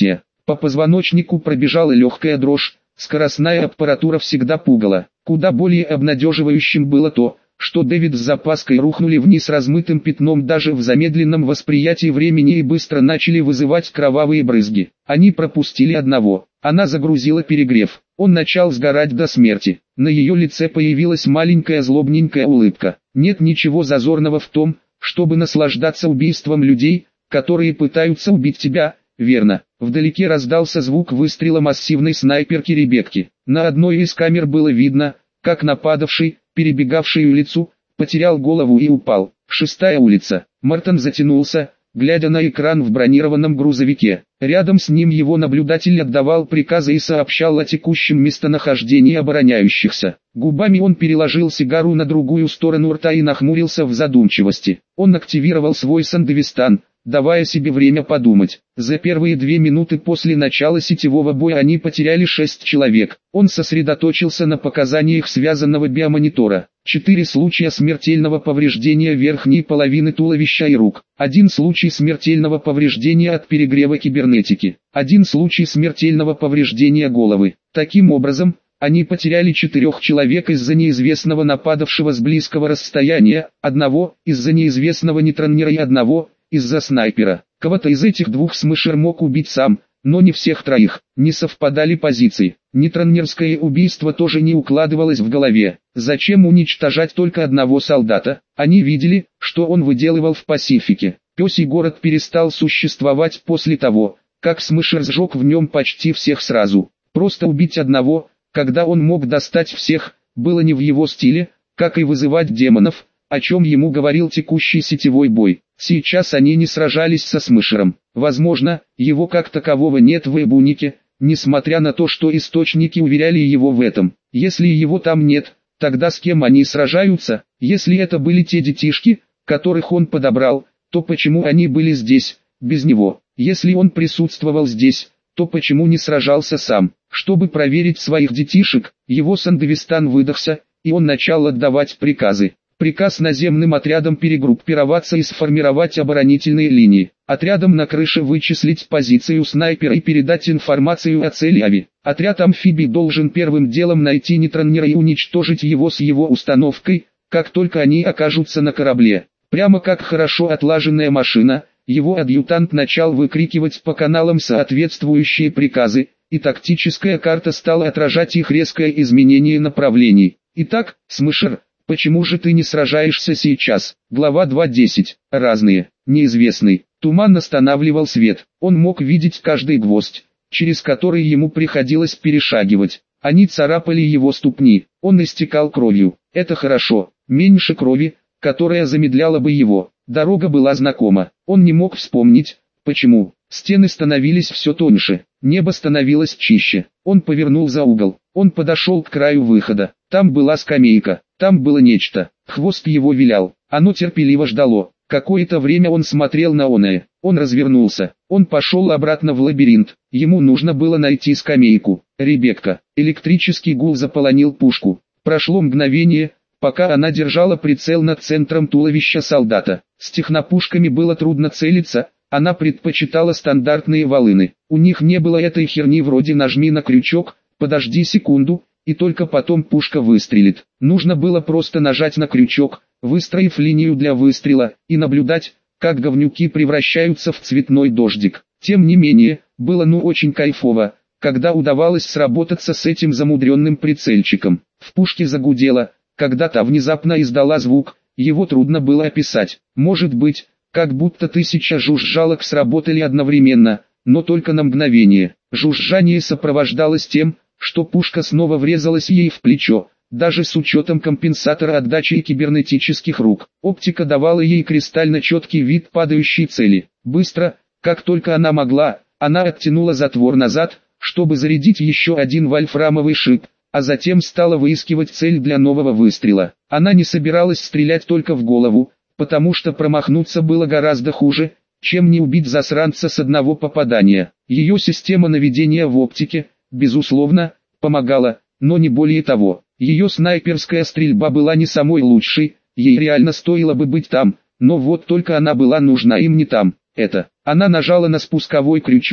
По позвоночнику пробежала легкая дрожь, скоростная аппаратура всегда пугала. Куда более обнадеживающим было то, что Дэвид с запаской рухнули вниз размытым пятном даже в замедленном восприятии времени и быстро начали вызывать кровавые брызги. Они пропустили одного. Она загрузила перегрев. Он начал сгорать до смерти. На ее лице появилась маленькая злобненькая улыбка. Нет ничего зазорного в том, чтобы наслаждаться убийством людей, которые пытаются убить тебя, верно. Вдалеке раздался звук выстрела массивной снайперки Ребекки. На одной из камер было видно, как нападавший, перебегавший улицу, потерял голову и упал. 6-я улица. Мартин затянулся, глядя на экран в бронированном грузовике. Рядом с ним его наблюдатель отдавал приказы и сообщал о текущем местонахождении обороняющихся. Губами он переложил сигару на другую сторону рта и нахмурился в задумчивости. Он активировал свой Сандевистан, давая себе время подумать. За первые 2 минуты после начала сетевого боя они потеряли 6 человек. Он сосредоточился на показаниях связанного биомонитора. 4 случая смертельного повреждения верхней половины туловища и рук. 1 случай смертельного повреждения от перегрева кибернетики. 1 случай смертельного повреждения головы. Таким образом, они потеряли 4 человек из-за неизвестного нападавшего с близкого расстояния, 1 из-за неизвестного нейтронера и 1 из-за снайпера. Кого-то из этих 2 Смешер мог убить сам, но не всех 3. Не совпадали позиции. Нейтронерское убийство тоже не укладывалось в голове. Зачем уничтожать только 1 солдата? Они видели, что он выделывал в Пасифике. Пёсий город перестал существовать после того, как Смешер сжег в нем почти всех сразу. Просто убить 1, когда он мог достать всех, было не в его стиле, как и вызывать демонов, о чем ему говорил текущий сетевой бой. Сейчас они не сражались со Смешером. Возможно, его как такового нет в Эбунике, несмотря на то, что источники уверяли его в этом. Если его там нет, тогда с кем они сражаются? Если это были те детишки, которых он подобрал, то почему они были здесь, без него? Если он присутствовал здесь, то почему не сражался сам? Чтобы проверить своих детишек, его Сандевистан выдохся, и он начал отдавать приказы. Приказ наземным отрядам перегруппироваться и сформировать оборонительные линии. Отрядам на крыше вычислить позицию снайпера и передать информацию о цели Ави. Отряд амфибий должен первым делом найти нейтронера и уничтожить его с его установкой, как только они окажутся на корабле. Прямо как хорошо отлаженная машина, его адъютант начал выкрикивать по каналам соответствующие приказы, и тактическая карта стала отражать их резкое изменение направлений. Итак, Смешер, почему же ты не сражаешься сейчас? Глава 2.10. Разные. Неизвестный. Туман останавливал свет. Он мог видеть каждый гвоздь, через который ему приходилось перешагивать. Они царапали его ступни. Он истекал кровью. Это хорошо. Меньше крови, которая замедляла бы его. Дорога была знакома. Он не мог вспомнить, почему. Стены становились все тоньше. Небо становилось чище. Он повернул за угол. Он подошел к краю выхода. Там была скамейка. Там было нечто. Хвост его вилял. Оно терпеливо ждало. Какое-то время он смотрел на оное. Он развернулся. Он пошел обратно в лабиринт. Ему нужно было найти скамейку. Ребекка. Электрический гул заполонил пушку. Прошло мгновение, пока она держала прицел над центром туловища солдата. С технопушками было трудно целиться. Она предпочитала стандартные волыны. У них не было этой херни вроде «нажми на крючок», «подожди секунду», и только потом пушка выстрелит. Нужно было просто нажать на крючок, выстроив линию для выстрела, и наблюдать, как говнюки превращаются в цветной дождик. Тем не менее, было очень кайфово, когда удавалось сработаться с этим замудренным прицельчиком. В пушке загудело, когда та внезапно издала звук, его трудно было описать. Может быть, как будто 1000 жужжалок сработали одновременно, но только на мгновение. Жужжание сопровождалось тем, что пушка снова врезалась ей в плечо, даже с учетом компенсатора отдачи и кибернетических рук. Оптика давала ей кристально четкий вид падающей цели. Быстро, как только она могла, она оттянула затвор назад, чтобы зарядить еще один вольфрамовый шип, а затем стала выискивать цель для нового выстрела. Она не собиралась стрелять только в голову, потому что промахнуться было гораздо хуже, чем не убить засранца с одного попадания. Ее система наведения в оптике, безусловно, помогала, но не более того. Ее снайперская стрельба была не самой лучшей, ей реально стоило бы быть там, но вот только она была нужна им не там. Она нажала на спусковой крючок,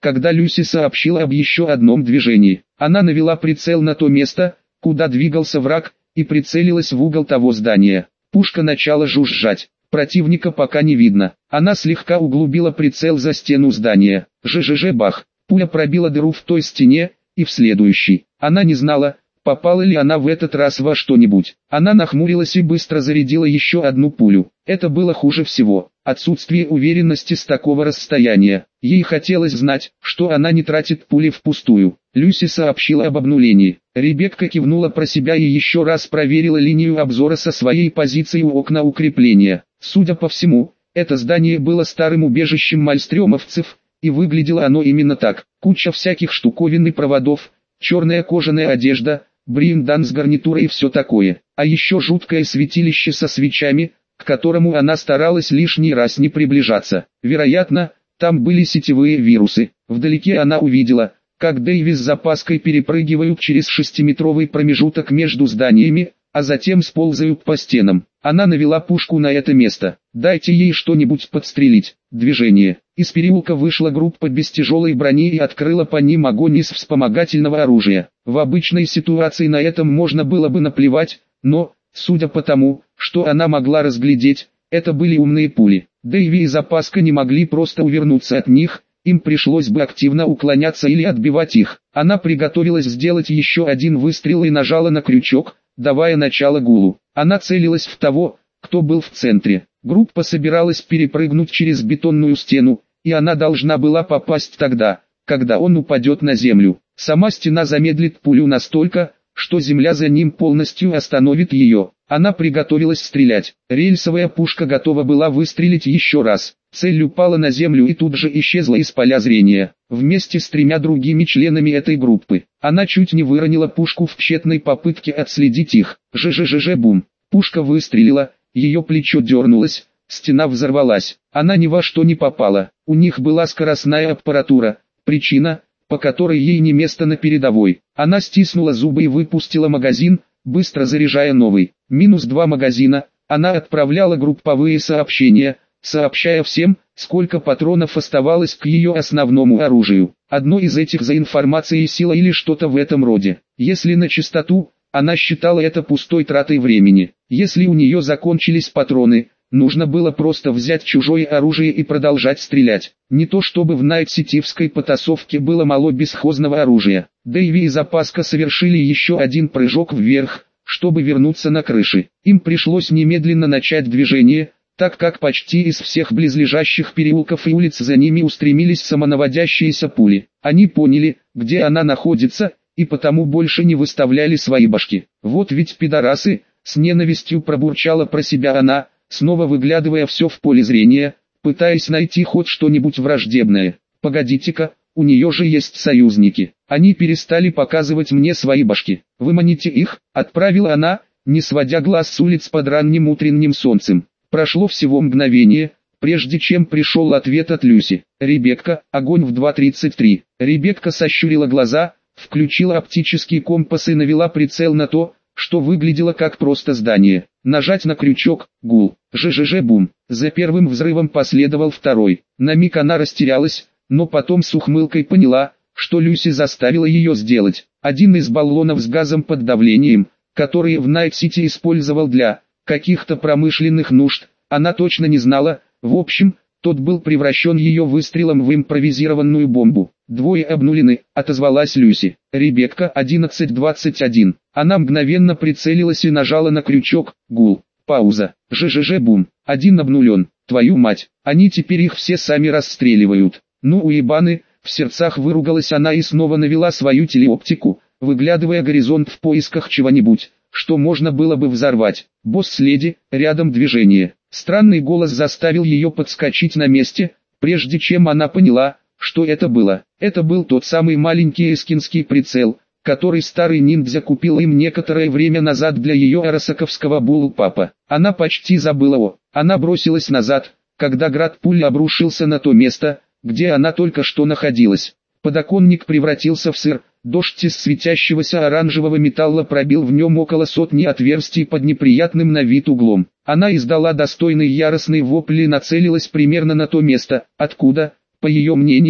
когда Люси сообщила об еще одном движении. Она навела прицел на то место, куда двигался враг, и прицелилась в угол того здания. Пушка начала жужжать. Противника пока не видно. Она слегка углубила прицел за стену здания. Бах! Пуля пробила дыру в той стене, и в следующей. Она не знала, попала ли она в этот раз во что-нибудь. Она нахмурилась и быстро зарядила еще одну пулю. Это было хуже всего. Отсутствие уверенности с такого расстояния. Ей хотелось знать, что она не тратит пули впустую. Люси сообщила об обнулении. Ребекка кивнула про себя и еще раз проверила линию обзора со своей позиции у окна укрепления. Судя по всему, это здание было старым убежищем мальстрёмовцев, и выглядело оно именно так. Куча всяких штуковин и проводов, черная кожаная одежда, бриндан с гарнитурой и все такое. А еще жуткое святилище со свечами, к которому она старалась лишний раз не приближаться. Вероятно, там были сетевые вирусы. Вдалеке она увидела, как Дэйви с запаской перепрыгивают через 6-метровый промежуток между зданиями, а затем сползают по стенам. Она навела пушку на это место. Дайте ей что-нибудь подстрелить. Движение. Из переулка вышла группа без тяжелой брони и открыла по ним огонь из вспомогательного оружия. В обычной ситуации на этом можно было бы наплевать, но, судя по тому, что она могла разглядеть, это были умные пули. Дэйви и запаска не могли просто увернуться от них, им пришлось бы активно уклоняться или отбивать их. Она приготовилась сделать еще один выстрел и нажала на крючок, давая начало гулу. Она целилась в того, кто был в центре. Группа собиралась перепрыгнуть через бетонную стену, и она должна была попасть тогда, когда он упадет на землю. Сама стена замедлит пулю настолько, что земля за ним полностью остановит ее. Она приготовилась стрелять. Рельсовая пушка готова была выстрелить еще раз. Цель упала на землю и тут же исчезла из поля зрения. Вместе с 3 другими членами этой группы. Она чуть не выронила пушку в тщетной попытке отследить их. Бум. Пушка выстрелила, ее плечо дернулось, стена взорвалась. Она ни во что не попала. У них была скоростная аппаратура. Причина, по которой ей не место на передовой. Она стиснула зубы и выпустила магазин, быстро заряжая новый. -2 магазина. Она отправляла групповые сообщения, сообщая всем, сколько патронов оставалось к ее основному оружию. Одно из этих за информацией сила или что-то в этом роде. Если на чистоту, она считала это пустой тратой времени. Если у нее закончились патроны, нужно было просто взять чужое оружие и продолжать стрелять. Не то чтобы в найт-ситивской потасовке было мало бесхозного оружия. Дэйви и запаска совершили еще один прыжок вверх, чтобы вернуться на крыши. Им пришлось немедленно начать движение, так как почти из всех близлежащих переулков и улиц за ними устремились самонаводящиеся пули. Они поняли, где она находится, и потому больше не выставляли свои башки. Вот ведь пидорасы, с ненавистью пробурчала про себя она, снова выглядывая все в поле зрения, пытаясь найти хоть что-нибудь враждебное. Погодите-ка, у нее же есть союзники. Они перестали показывать мне свои башки. Выманите их, отправила она, не сводя глаз с улиц под ранним утренним солнцем. Прошло всего мгновение, прежде чем пришел ответ от Люси. Ребекка, огонь в 2:33. Ребекка сощурила глаза, включила оптический компас и навела прицел на то, что выглядело как просто здание. Нажать на крючок, гул, бум. За первым взрывом последовал второй. На миг она растерялась, но потом с ухмылкой поняла, что Люси заставила ее сделать. Один из баллонов с газом под давлением, который в Найт-Сити использовал для каких-то промышленных нужд, она точно не знала, в общем, тот был превращен ее выстрелом в импровизированную бомбу. 2 обнулены, отозвалась Люси. Ребекка, 11:21. Она мгновенно прицелилась и нажала на крючок, гул, пауза, бум. 1 обнулен, твою мать, они теперь их все сами расстреливают. Ну уебаны, в сердцах выругалась она и снова навела свою телеоптику, выглядывая горизонт в поисках чего-нибудь, что можно было бы взорвать. Босс-леди, рядом движение. Странный голос заставил ее подскочить на месте, прежде чем она поняла, что это было. Это был тот самый маленький эскинский прицел, который старый ниндзя купил им некоторое время назад для ее арасаковского буллпапа. Она почти забыла Она бросилась назад, когда град пуль обрушился на то место, где она только что находилась. Подоконник превратился в сыр, дождь из светящегося оранжевого металла пробил в нем около 100 отверстий под неприятным на вид углом. Она издала достойный яростный вопль и нацелилась примерно на то место, откуда, по ее мнению,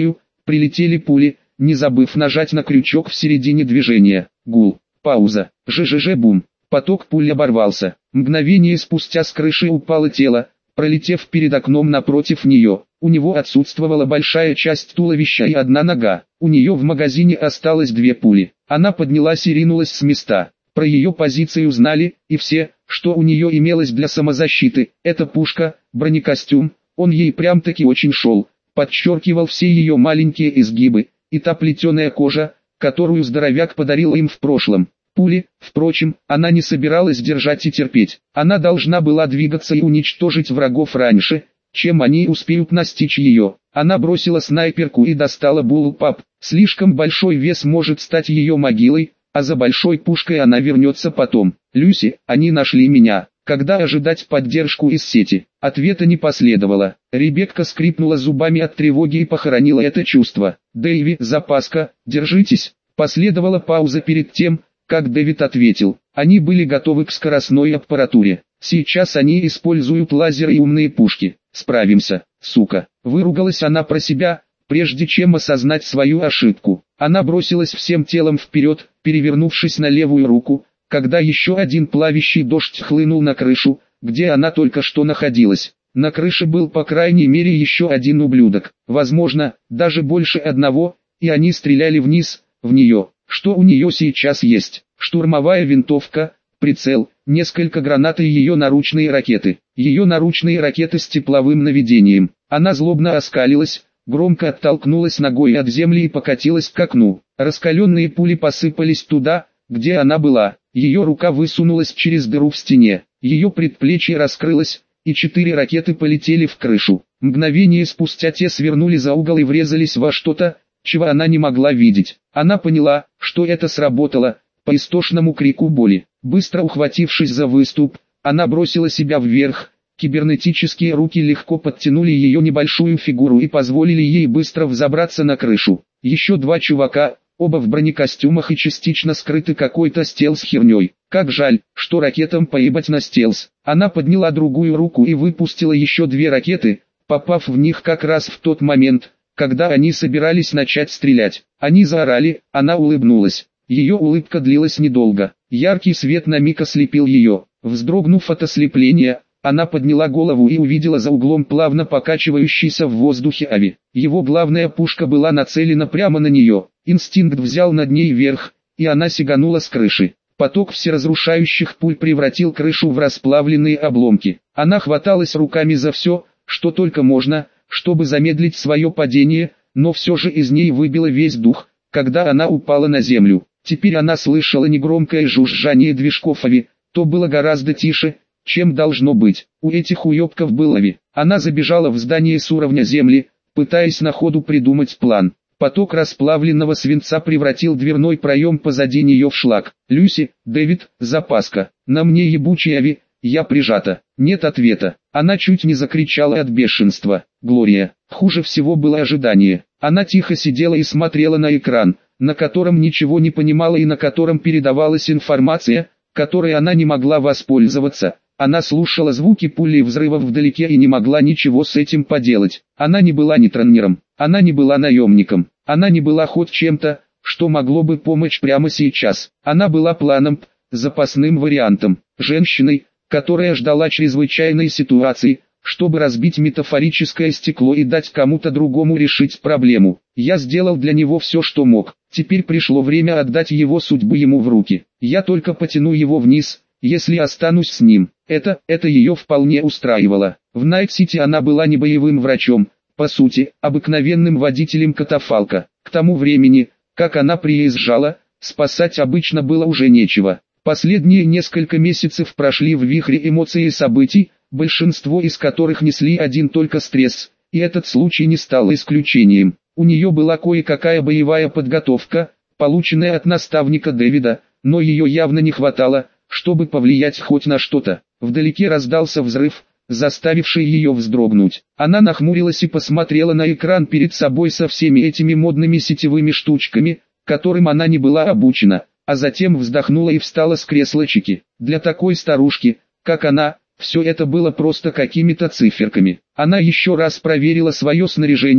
Прилетели пули, не забыв нажать на крючок в середине движения. Гул. Пауза. Бум. Поток пуль оборвался. Мгновение спустя с крыши упало тело, пролетев перед окном напротив нее. У него отсутствовала большая часть туловища и одна нога. У нее в магазине осталось 2 пули. Она поднялась и ринулась с места. Про ее позицию знали, и все, что у нее имелось для самозащиты. Это пушка, бронекостюм, он ей прям-таки очень шел. Подчеркивал все ее маленькие изгибы, и та плетеная кожа, которую здоровяк подарил им в прошлом. Пули, впрочем, она не собиралась держать и терпеть. Она должна была двигаться и уничтожить врагов раньше, чем они успеют настичь ее. Она бросила снайперку и достала буллпап. Слишком большой вес может стать ее могилой, а за большой пушкой она вернется потом. «Люси, они нашли меня. Когда ожидать поддержку из сети?» Ответа не последовало. Ребекка скрипнула зубами от тревоги и похоронила это чувство. «Дэйви, запаска, держитесь». Последовала пауза перед тем, как Дэвид ответил. Они были готовы к скоростной аппаратуре. Сейчас они используют лазеры и умные пушки. Справимся, сука. Выругалась она про себя, прежде чем осознать свою ошибку. Она бросилась всем телом вперед, перевернувшись на левую руку, когда еще один плавящий дождь хлынул на крышу, где она только что находилась. На крыше был по крайней мере еще один ублюдок, возможно, даже больше одного, и они стреляли вниз, в нее. Что у нее сейчас есть? Штурмовая винтовка, прицел, несколько гранат и ее наручные ракеты. Ее наручные ракеты с тепловым наведением. Она злобно оскалилась, громко оттолкнулась ногой от земли и покатилась к окну. Раскаленные пули посыпались туда, где она была. Ее рука высунулась через дыру в стене. Ее предплечье раскрылось, и 4 ракеты полетели в крышу. Мгновение спустя те свернули за угол и врезались во что-то, чего она не могла видеть. Она поняла, что это сработало, по истошному крику боли. Быстро ухватившись за выступ, она бросила себя вверх. Кибернетические руки легко подтянули ее небольшую фигуру и позволили ей быстро взобраться на крышу. Еще 2 чувака, оба в бронекостюмах и частично скрыты какой-то стелс-херней. Как жаль, что ракетам поебать на стелс. Она подняла другую руку и выпустила еще 2 ракеты, попав в них как раз в тот момент, когда они собирались начать стрелять. Они заорали, она улыбнулась. Ее улыбка длилась недолго. Яркий свет на миг ослепил ее. Вздрогнув от ослепления, она подняла голову и увидела за углом плавно покачивающийся в воздухе Ави. Его главная пушка была нацелена прямо на нее. Инстинкт взял над ней верх, и она сиганула с крыши. Поток всеразрушающих пуль превратил крышу в расплавленные обломки. Она хваталась руками за все, что только можно, чтобы замедлить свое падение, но все же из ней выбило весь дух, когда она упала на землю. Теперь она слышала негромкое жужжание движков Ави, то было гораздо тише, чем должно быть. У этих уебков был Ави. Она забежала в здание с уровня земли, пытаясь на ходу придумать план. Поток расплавленного свинца превратил дверной проем позади нее в шлак. «Люси, Дэвид, запаска, на мне ебучий Ави, я прижата». Нет ответа. Она чуть не закричала от бешенства. Глория. Хуже всего было ожидание. Она тихо сидела и смотрела на экран, на котором ничего не понимала и на котором передавалась информация, которой она не могла воспользоваться. Она слушала звуки пули и взрывов вдалеке и не могла ничего с этим поделать. Она не была нейтронером, она не была наемником, она не была хоть чем-то, что могло бы помочь прямо сейчас. Она была планом, запасным вариантом, женщиной, которая ждала чрезвычайной ситуации, чтобы разбить метафорическое стекло и дать кому-то другому решить проблему. Я сделал для него все, что мог. Теперь пришло время отдать его судьбу ему в руки. Я только потяну его вниз, если останусь с ним. Это ее вполне устраивало. В Найт-Сити она была не боевым врачом, по сути, обыкновенным водителем катафалка. К тому времени, как она приезжала, спасать обычно было уже нечего. Последние несколько месяцев прошли в вихре эмоций и событий, большинство из которых несли один только стресс, и этот случай не стал исключением. У нее была кое-какая боевая подготовка, полученная от наставника Дэвида, но ее явно не хватало, чтобы повлиять хоть на что-то. Вдалеке раздался взрыв, заставивший ее вздрогнуть. Она нахмурилась и посмотрела на экран перед собой со всеми этими модными сетевыми штучками, которым она не была обучена, а затем вздохнула и встала с кресла-чики. Для такой старушки, как она, все это было просто какими-то циферками. Она еще раз проверила свое снаряжение,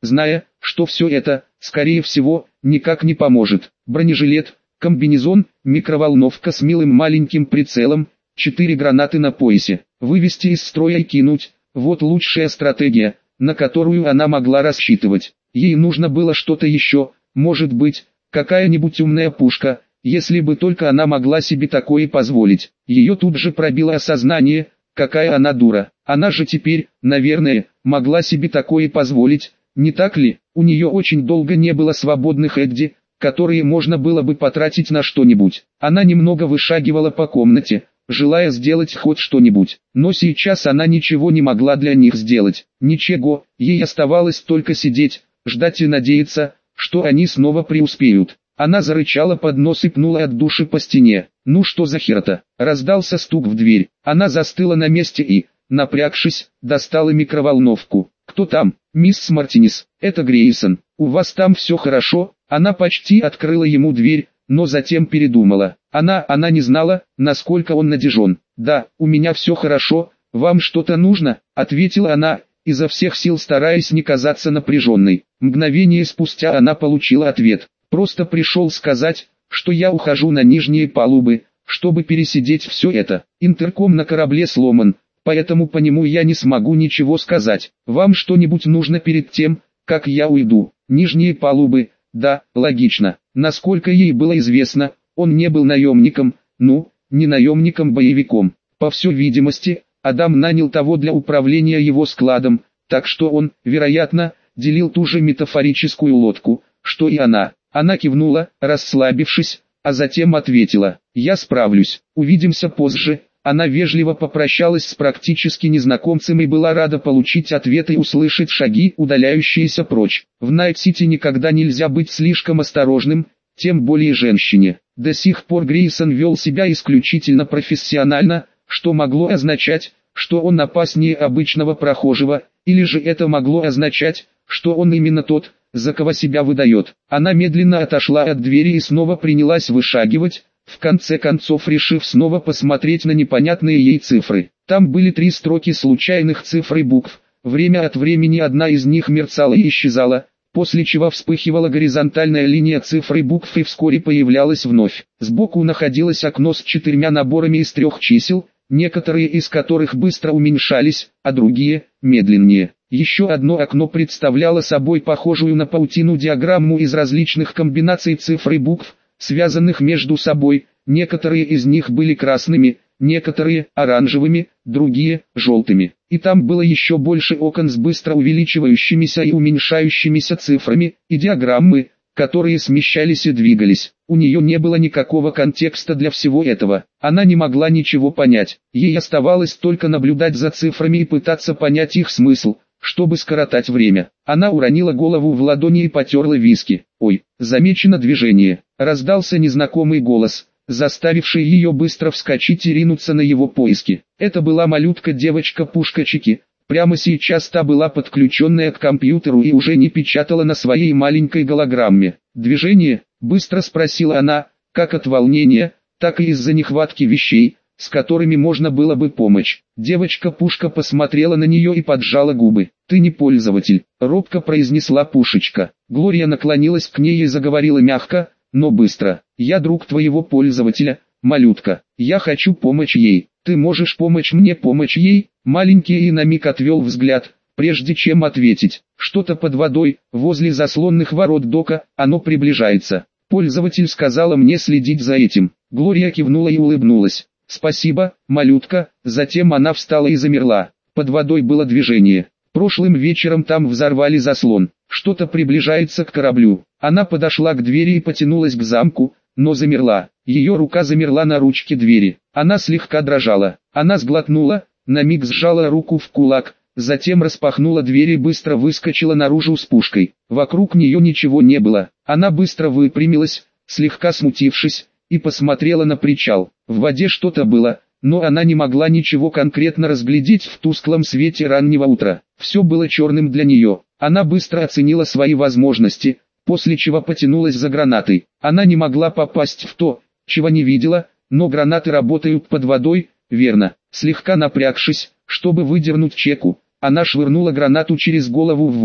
зная, что все это, скорее всего, никак не поможет. Бронежилет, комбинезон, микроволновка с милым маленьким прицелом, 4 гранаты на поясе. Вывести из строя и кинуть – вот лучшая стратегия, на которую она могла рассчитывать. Ей нужно было что-то еще, может быть, какая-нибудь умная пушка, если бы только она могла себе такое позволить. Ее тут же пробило осознание, какая она дура. Она же теперь, наверное, могла себе такое позволить, не так ли? У нее очень долго не было свободных Эдди, которые можно было бы потратить на что-нибудь. Она немного вышагивала по комнате, желая сделать хоть что-нибудь, но сейчас она ничего не могла для них сделать. Ничего, ей оставалось только сидеть, ждать и надеяться, что они снова преуспеют. Она зарычала под нос и пнула от души по стене. Ну что за херта? Раздался стук в дверь. Она застыла на месте и, напрягшись, достала микроволновку. «Кто там?» «Мисс Мартинес, это Грейсон. У вас там все хорошо?» Она почти открыла ему дверь, но затем передумала. Она не знала, насколько он надежен. «Да, у меня все хорошо. Вам что-то нужно?» — ответила она, изо всех сил стараясь не казаться напряженной. Мгновение спустя она получила ответ. «Просто пришел сказать, что я ухожу на нижние палубы, чтобы пересидеть все это. Интерком на корабле сломан, поэтому по нему я не смогу ничего сказать. Вам что-нибудь нужно перед тем, как я уйду?» Нижние палубы, да, логично. Насколько ей было известно, он не был наемником, не наемником-боевиком. По всей видимости, Адам нанял того для управления его складом, так что он, вероятно, делил ту же метафорическую лодку, что и она. Она кивнула, расслабившись, а затем ответила: «Я справлюсь, увидимся позже». Она вежливо попрощалась с практически незнакомцем и была рада получить ответ и услышать шаги, удаляющиеся прочь. В Найт-Сити никогда нельзя быть слишком осторожным, тем более женщине. До сих пор Грейсон вел себя исключительно профессионально, что могло означать, что он опаснее обычного прохожего, или же это могло означать, что он именно тот, за кого себя выдает. Она медленно отошла от двери и снова принялась вышагивать, в конце концов решив снова посмотреть на непонятные ей цифры. Там были 3 строки случайных цифр и букв, время от времени одна из них мерцала и исчезала, после чего вспыхивала горизонтальная линия цифр и букв и вскоре появлялась вновь. Сбоку находилось окно с 4 наборами из 3 чисел, некоторые из которых быстро уменьшались, а другие – медленнее. Еще одно окно представляло собой похожую на паутину диаграмму из различных комбинаций цифр и букв, связанных между собой, некоторые из них были красными, некоторые – оранжевыми, другие – желтыми. И там было еще больше окон с быстро увеличивающимися и уменьшающимися цифрами, и диаграммы, которые смещались и двигались. У нее не было никакого контекста для всего этого. Она не могла ничего понять. Ей оставалось только наблюдать за цифрами и пытаться понять их смысл, чтобы скоротать время. Она уронила голову в ладони и потерла виски. «Ой, замечено движение!» Раздался незнакомый голос, заставивший ее быстро вскочить и ринуться на его поиски. Это была малютка-девочка-пушка Чики. Прямо сейчас та была подключенная к компьютеру и уже не печатала на своей маленькой голограмме. «Движение?» – быстро спросила она, как от волнения, так и из-за нехватки вещей, с которыми можно было бы помочь. Девочка-пушка посмотрела на нее и поджала губы. «Ты не пользователь», – робко произнесла пушечка. Глория наклонилась к ней и заговорила мягко, но быстро. «Я друг твоего пользователя, малютка. Я хочу помочь ей. Ты можешь помочь мне помочь ей?» Маленький и на миг отвел взгляд, прежде чем ответить. «Что-то под водой, возле заслонных ворот дока, оно приближается. Пользователь сказала мне следить за этим». Глория кивнула и улыбнулась. «Спасибо, малютка». Затем она встала и замерла. Под водой было движение. Прошлым вечером там взорвали заслон. Что-то приближается к кораблю. Она подошла к двери и потянулась к замку, но замерла. Ее рука замерла на ручке двери. Она слегка дрожала. Она сглотнула, на миг сжала руку в кулак, затем распахнула дверь и быстро выскочила наружу с пушкой. Вокруг нее ничего не было. Она быстро выпрямилась, слегка смутившись, и посмотрела на причал. В воде что-то было, но она не могла ничего конкретно разглядеть в тусклом свете раннего утра. Все было черным для нее. Она быстро оценила свои возможности, после чего потянулась за гранатой. Она не могла попасть в то, чего не видела, но гранаты работают под водой, верно. Слегка напрягшись, чтобы выдернуть чеку, она швырнула гранату через голову в воду.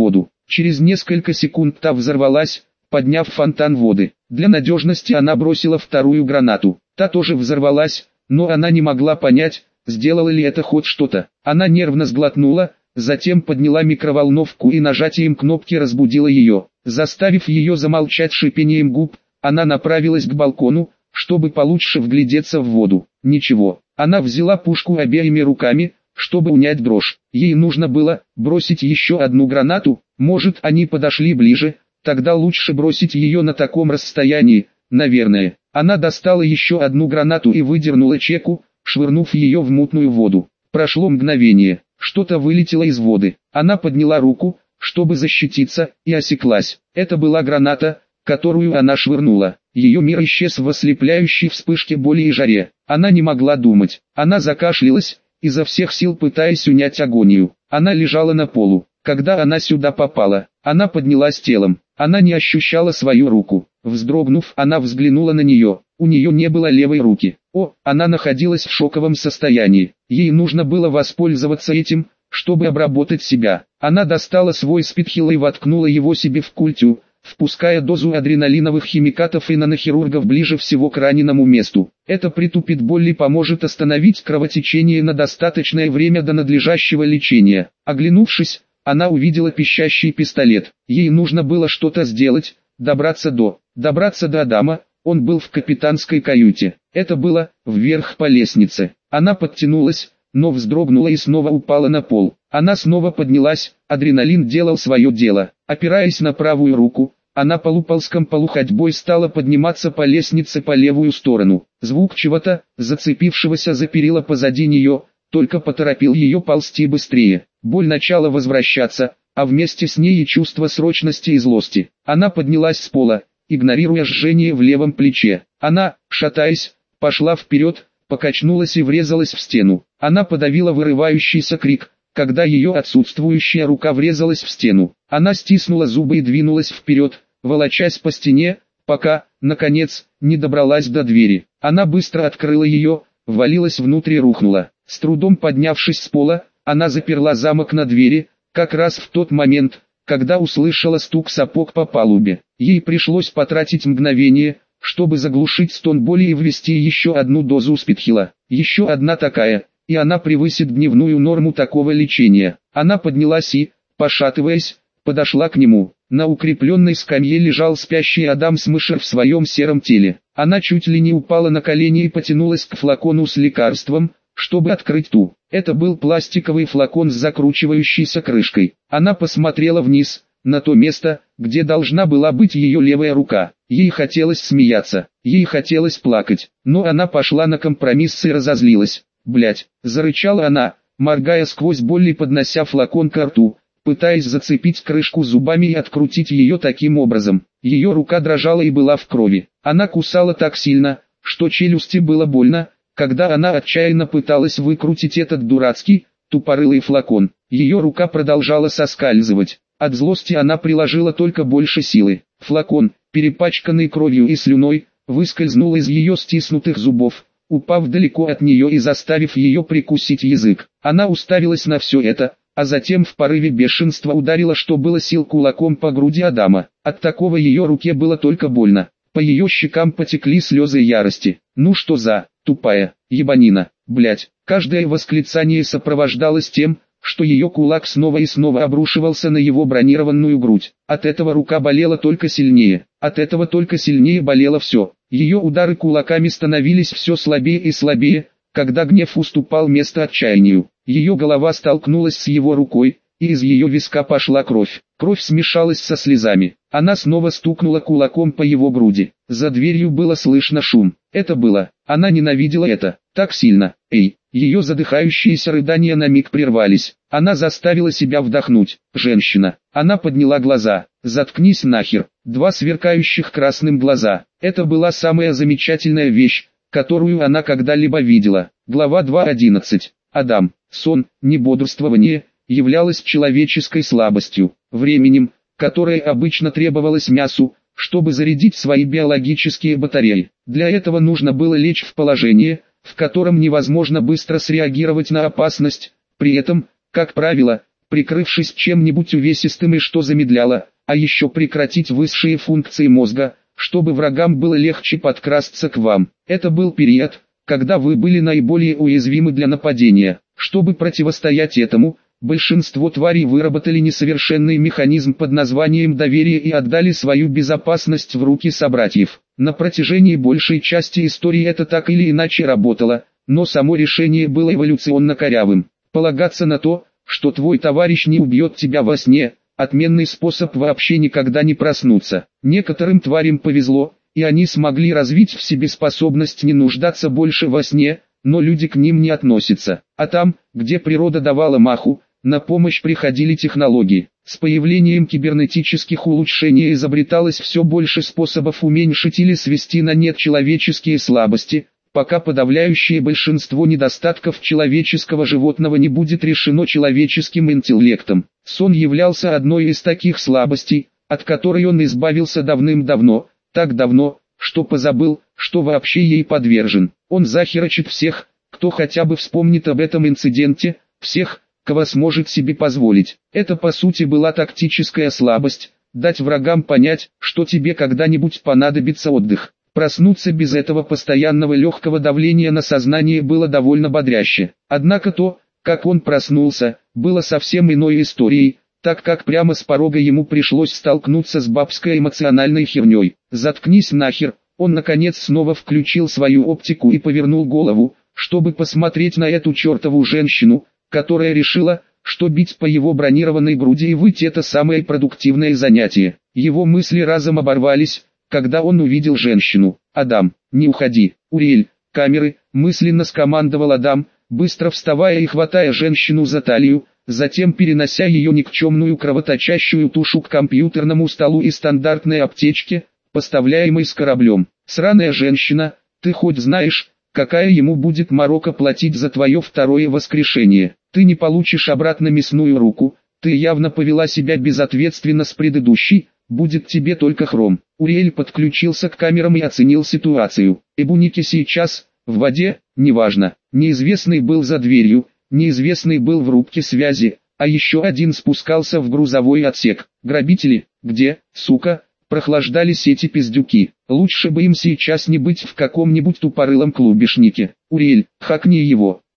Через несколько секунд та взорвалась, подняв фонтан воды. Для надежности она бросила вторую гранату. Та тоже взорвалась, но она не могла понять, сделала ли это хоть что-то. Она нервно сглотнула, затем подняла микроволновку и нажатием кнопки разбудила ее. Заставив ее замолчать шипением губ, она направилась к балкону, чтобы получше вглядеться в воду. Ничего. Она взяла пушку обеими руками, чтобы унять дрожь. Ей нужно было бросить еще одну гранату, может они подошли ближе, тогда лучше бросить ее на таком расстоянии, наверное. Она достала еще одну гранату и выдернула чеку, швырнув ее в мутную воду. Прошло мгновение, что-то вылетело из воды. Она подняла руку, чтобы защититься, и осеклась. Это была граната, которую она швырнула. Ее мир исчез в ослепляющей вспышке боли и жаре. Она не могла думать. Она закашлялась, изо всех сил пытаясь унять агонию. Она лежала на полу. Когда она сюда попала, она поднялась телом. Она не ощущала свою руку. Вздрогнув, она взглянула на нее. У нее не было левой руки. Она находилась в шоковом состоянии. Ей нужно было воспользоваться этим, чтобы обработать себя. Она достала свой спидхилл и воткнула его себе в культю, впуская дозу адреналиновых химикатов и нанохирургов ближе всего к раненому месту. Это притупит боль и поможет остановить кровотечение на достаточное время до надлежащего лечения. Оглянувшись, она увидела пищащий пистолет. Ей нужно было что-то сделать, добраться до Адама. Он был в капитанской каюте. Это было вверх по лестнице. Она подтянулась, но вздрогнула и снова упала на пол. Она снова поднялась, адреналин делал свое дело. Опираясь на правую руку, она полуползком полуходьбой стала подниматься по лестнице по левую сторону. Звук чего-то, зацепившегося за перила позади нее, только поторопил ее ползти быстрее. Боль начала возвращаться, а вместе с ней и чувство срочности и злости. Она поднялась с пола, игнорируя жжение в левом плече. Она, шатаясь, пошла вперед, покачнулась и врезалась в стену. Она подавила вырывающийся крик, когда ее отсутствующая рука врезалась в стену. Она стиснула зубы и двинулась вперед, волочась по стене, пока, наконец, не добралась до двери. Она быстро открыла ее, ввалилась внутрь и рухнула. С трудом поднявшись с пола, она заперла замок на двери, как раз в тот момент, когда услышала стук сапог по палубе. Ей пришлось потратить мгновение, чтобы заглушить стон боли и ввести еще одну дозу спидхилла. Еще одна такая, и она превысит дневную норму такого лечения. Она поднялась и, пошатываясь, подошла к нему. На укрепленной скамье лежал спящий Адам Смышер в своем сером теле. Она чуть ли не упала на колени и потянулась к флакону с лекарством, чтобы открыть ту. Это был пластиковый флакон с закручивающейся крышкой. Она посмотрела вниз, на то место, где должна была быть ее левая рука. Ей хотелось смеяться, ей хотелось плакать, но она пошла на компромисс и разозлилась. «Блядь!» – зарычала она, моргая сквозь боль и поднося флакон к рту, пытаясь зацепить крышку зубами и открутить ее таким образом. Ее рука дрожала и была в крови. Она кусала так сильно, что челюсти было больно, когда она отчаянно пыталась выкрутить этот дурацкий, тупорылый флакон. Ее рука продолжала соскальзывать. От злости она приложила только больше силы. Флакон, перепачканный кровью и слюной, выскользнул из ее стиснутых зубов, упав далеко от нее и заставив ее прикусить язык. Она уставилась на все это, а затем в порыве бешенства ударила, что было сил, кулаком по груди Адама. От такого ее руке было только больно. По ее щекам потекли слезы ярости. «Ну что за тупая ебанина, блять!» Каждое восклицание сопровождалось тем, что ее кулак снова и снова обрушивался на его бронированную грудь. От этого рука болела только сильнее. От этого только сильнее болело все. Ее удары кулаками становились все слабее и слабее, когда гнев уступал место отчаянию. Ее голова столкнулась с его рукой, и из ее виска пошла кровь. Кровь смешалась со слезами. Она снова стукнула кулаком по его груди. За дверью было слышно шум. Это было. Она ненавидела это. Так сильно. Эй! Ее задыхающиеся рыдания на миг прервались. Она заставила себя вдохнуть. Женщина. Она подняла глаза. «Заткнись нахер». Два сверкающих красным глаза. Это была самая замечательная вещь, которую она когда-либо видела. Глава 2.11. Адам. Сон, не бодрствование, являлось человеческой слабостью, временем, которое обычно требовалось мясу, чтобы зарядить свои биологические батареи. Для этого нужно было лечь в положение, в котором невозможно быстро среагировать на опасность, при этом, как правило, прикрывшись чем-нибудь увесистым и что замедляло, а еще прекратить высшие функции мозга, чтобы врагам было легче подкрасться к вам. Это был период, когда вы были наиболее уязвимы для нападения. Чтобы противостоять этому, большинство тварей выработали несовершенный механизм под названием доверие и отдали свою безопасность в руки собратьев. На протяжении большей части истории это так или иначе работало, но само решение было эволюционно корявым. Полагаться на то, что твой товарищ не убьет тебя во сне, отменный способ вообще никогда не проснуться. Некоторым тварям повезло, и они смогли развить в себе способность не нуждаться больше во сне, но люди к ним не относятся. А там, где природа давала маху, на помощь приходили технологии. С появлением кибернетических улучшений изобреталось все больше способов уменьшить или свести на нет человеческие слабости, пока подавляющее большинство недостатков человеческого животного не будет решено человеческим интеллектом. Сон являлся одной из таких слабостей, от которой он избавился давным-давно, так давно, что позабыл, что вообще ей подвержен. Он захерачит всех, кто хотя бы вспомнит об этом инциденте, всех, кого сможет себе позволить. Это по сути была тактическая слабость, дать врагам понять, что тебе когда-нибудь понадобится отдых. Проснуться без этого постоянного легкого давления на сознание было довольно бодряще. Однако то, как он проснулся, было совсем иной историей, так как прямо с порога ему пришлось столкнуться с бабской эмоциональной херней. «Заткнись нахер», он наконец снова включил свою оптику и повернул голову, чтобы посмотреть на эту чертову женщину, которая решила, что бить по его бронированной груди и выть это самое продуктивное занятие. Его мысли разом оборвались, когда он увидел женщину. «Адам, не уходи, Уриэль, камеры», мысленно скомандовал Адам, быстро вставая и хватая женщину за талию, затем перенося ее никчемную кровоточащую тушу к компьютерному столу и стандартной аптечке, поставляемой с кораблем. «Сраная женщина, ты хоть знаешь, какая ему будет морока платить за твое второе воскрешение? Ты не получишь обратно мясную руку, ты явно повела себя безответственно с предыдущей, будет тебе только хром». Уриэль подключился к камерам и оценил ситуацию. Эбуники сейчас, в воде, неважно. Неизвестный был за дверью, неизвестный был в рубке связи, а еще один спускался в грузовой отсек. Грабители, где, сука, прохлаждались эти пиздюки? Лучше бы им сейчас не быть в каком-нибудь тупорылом клубешнике. Уриэль, хакни его.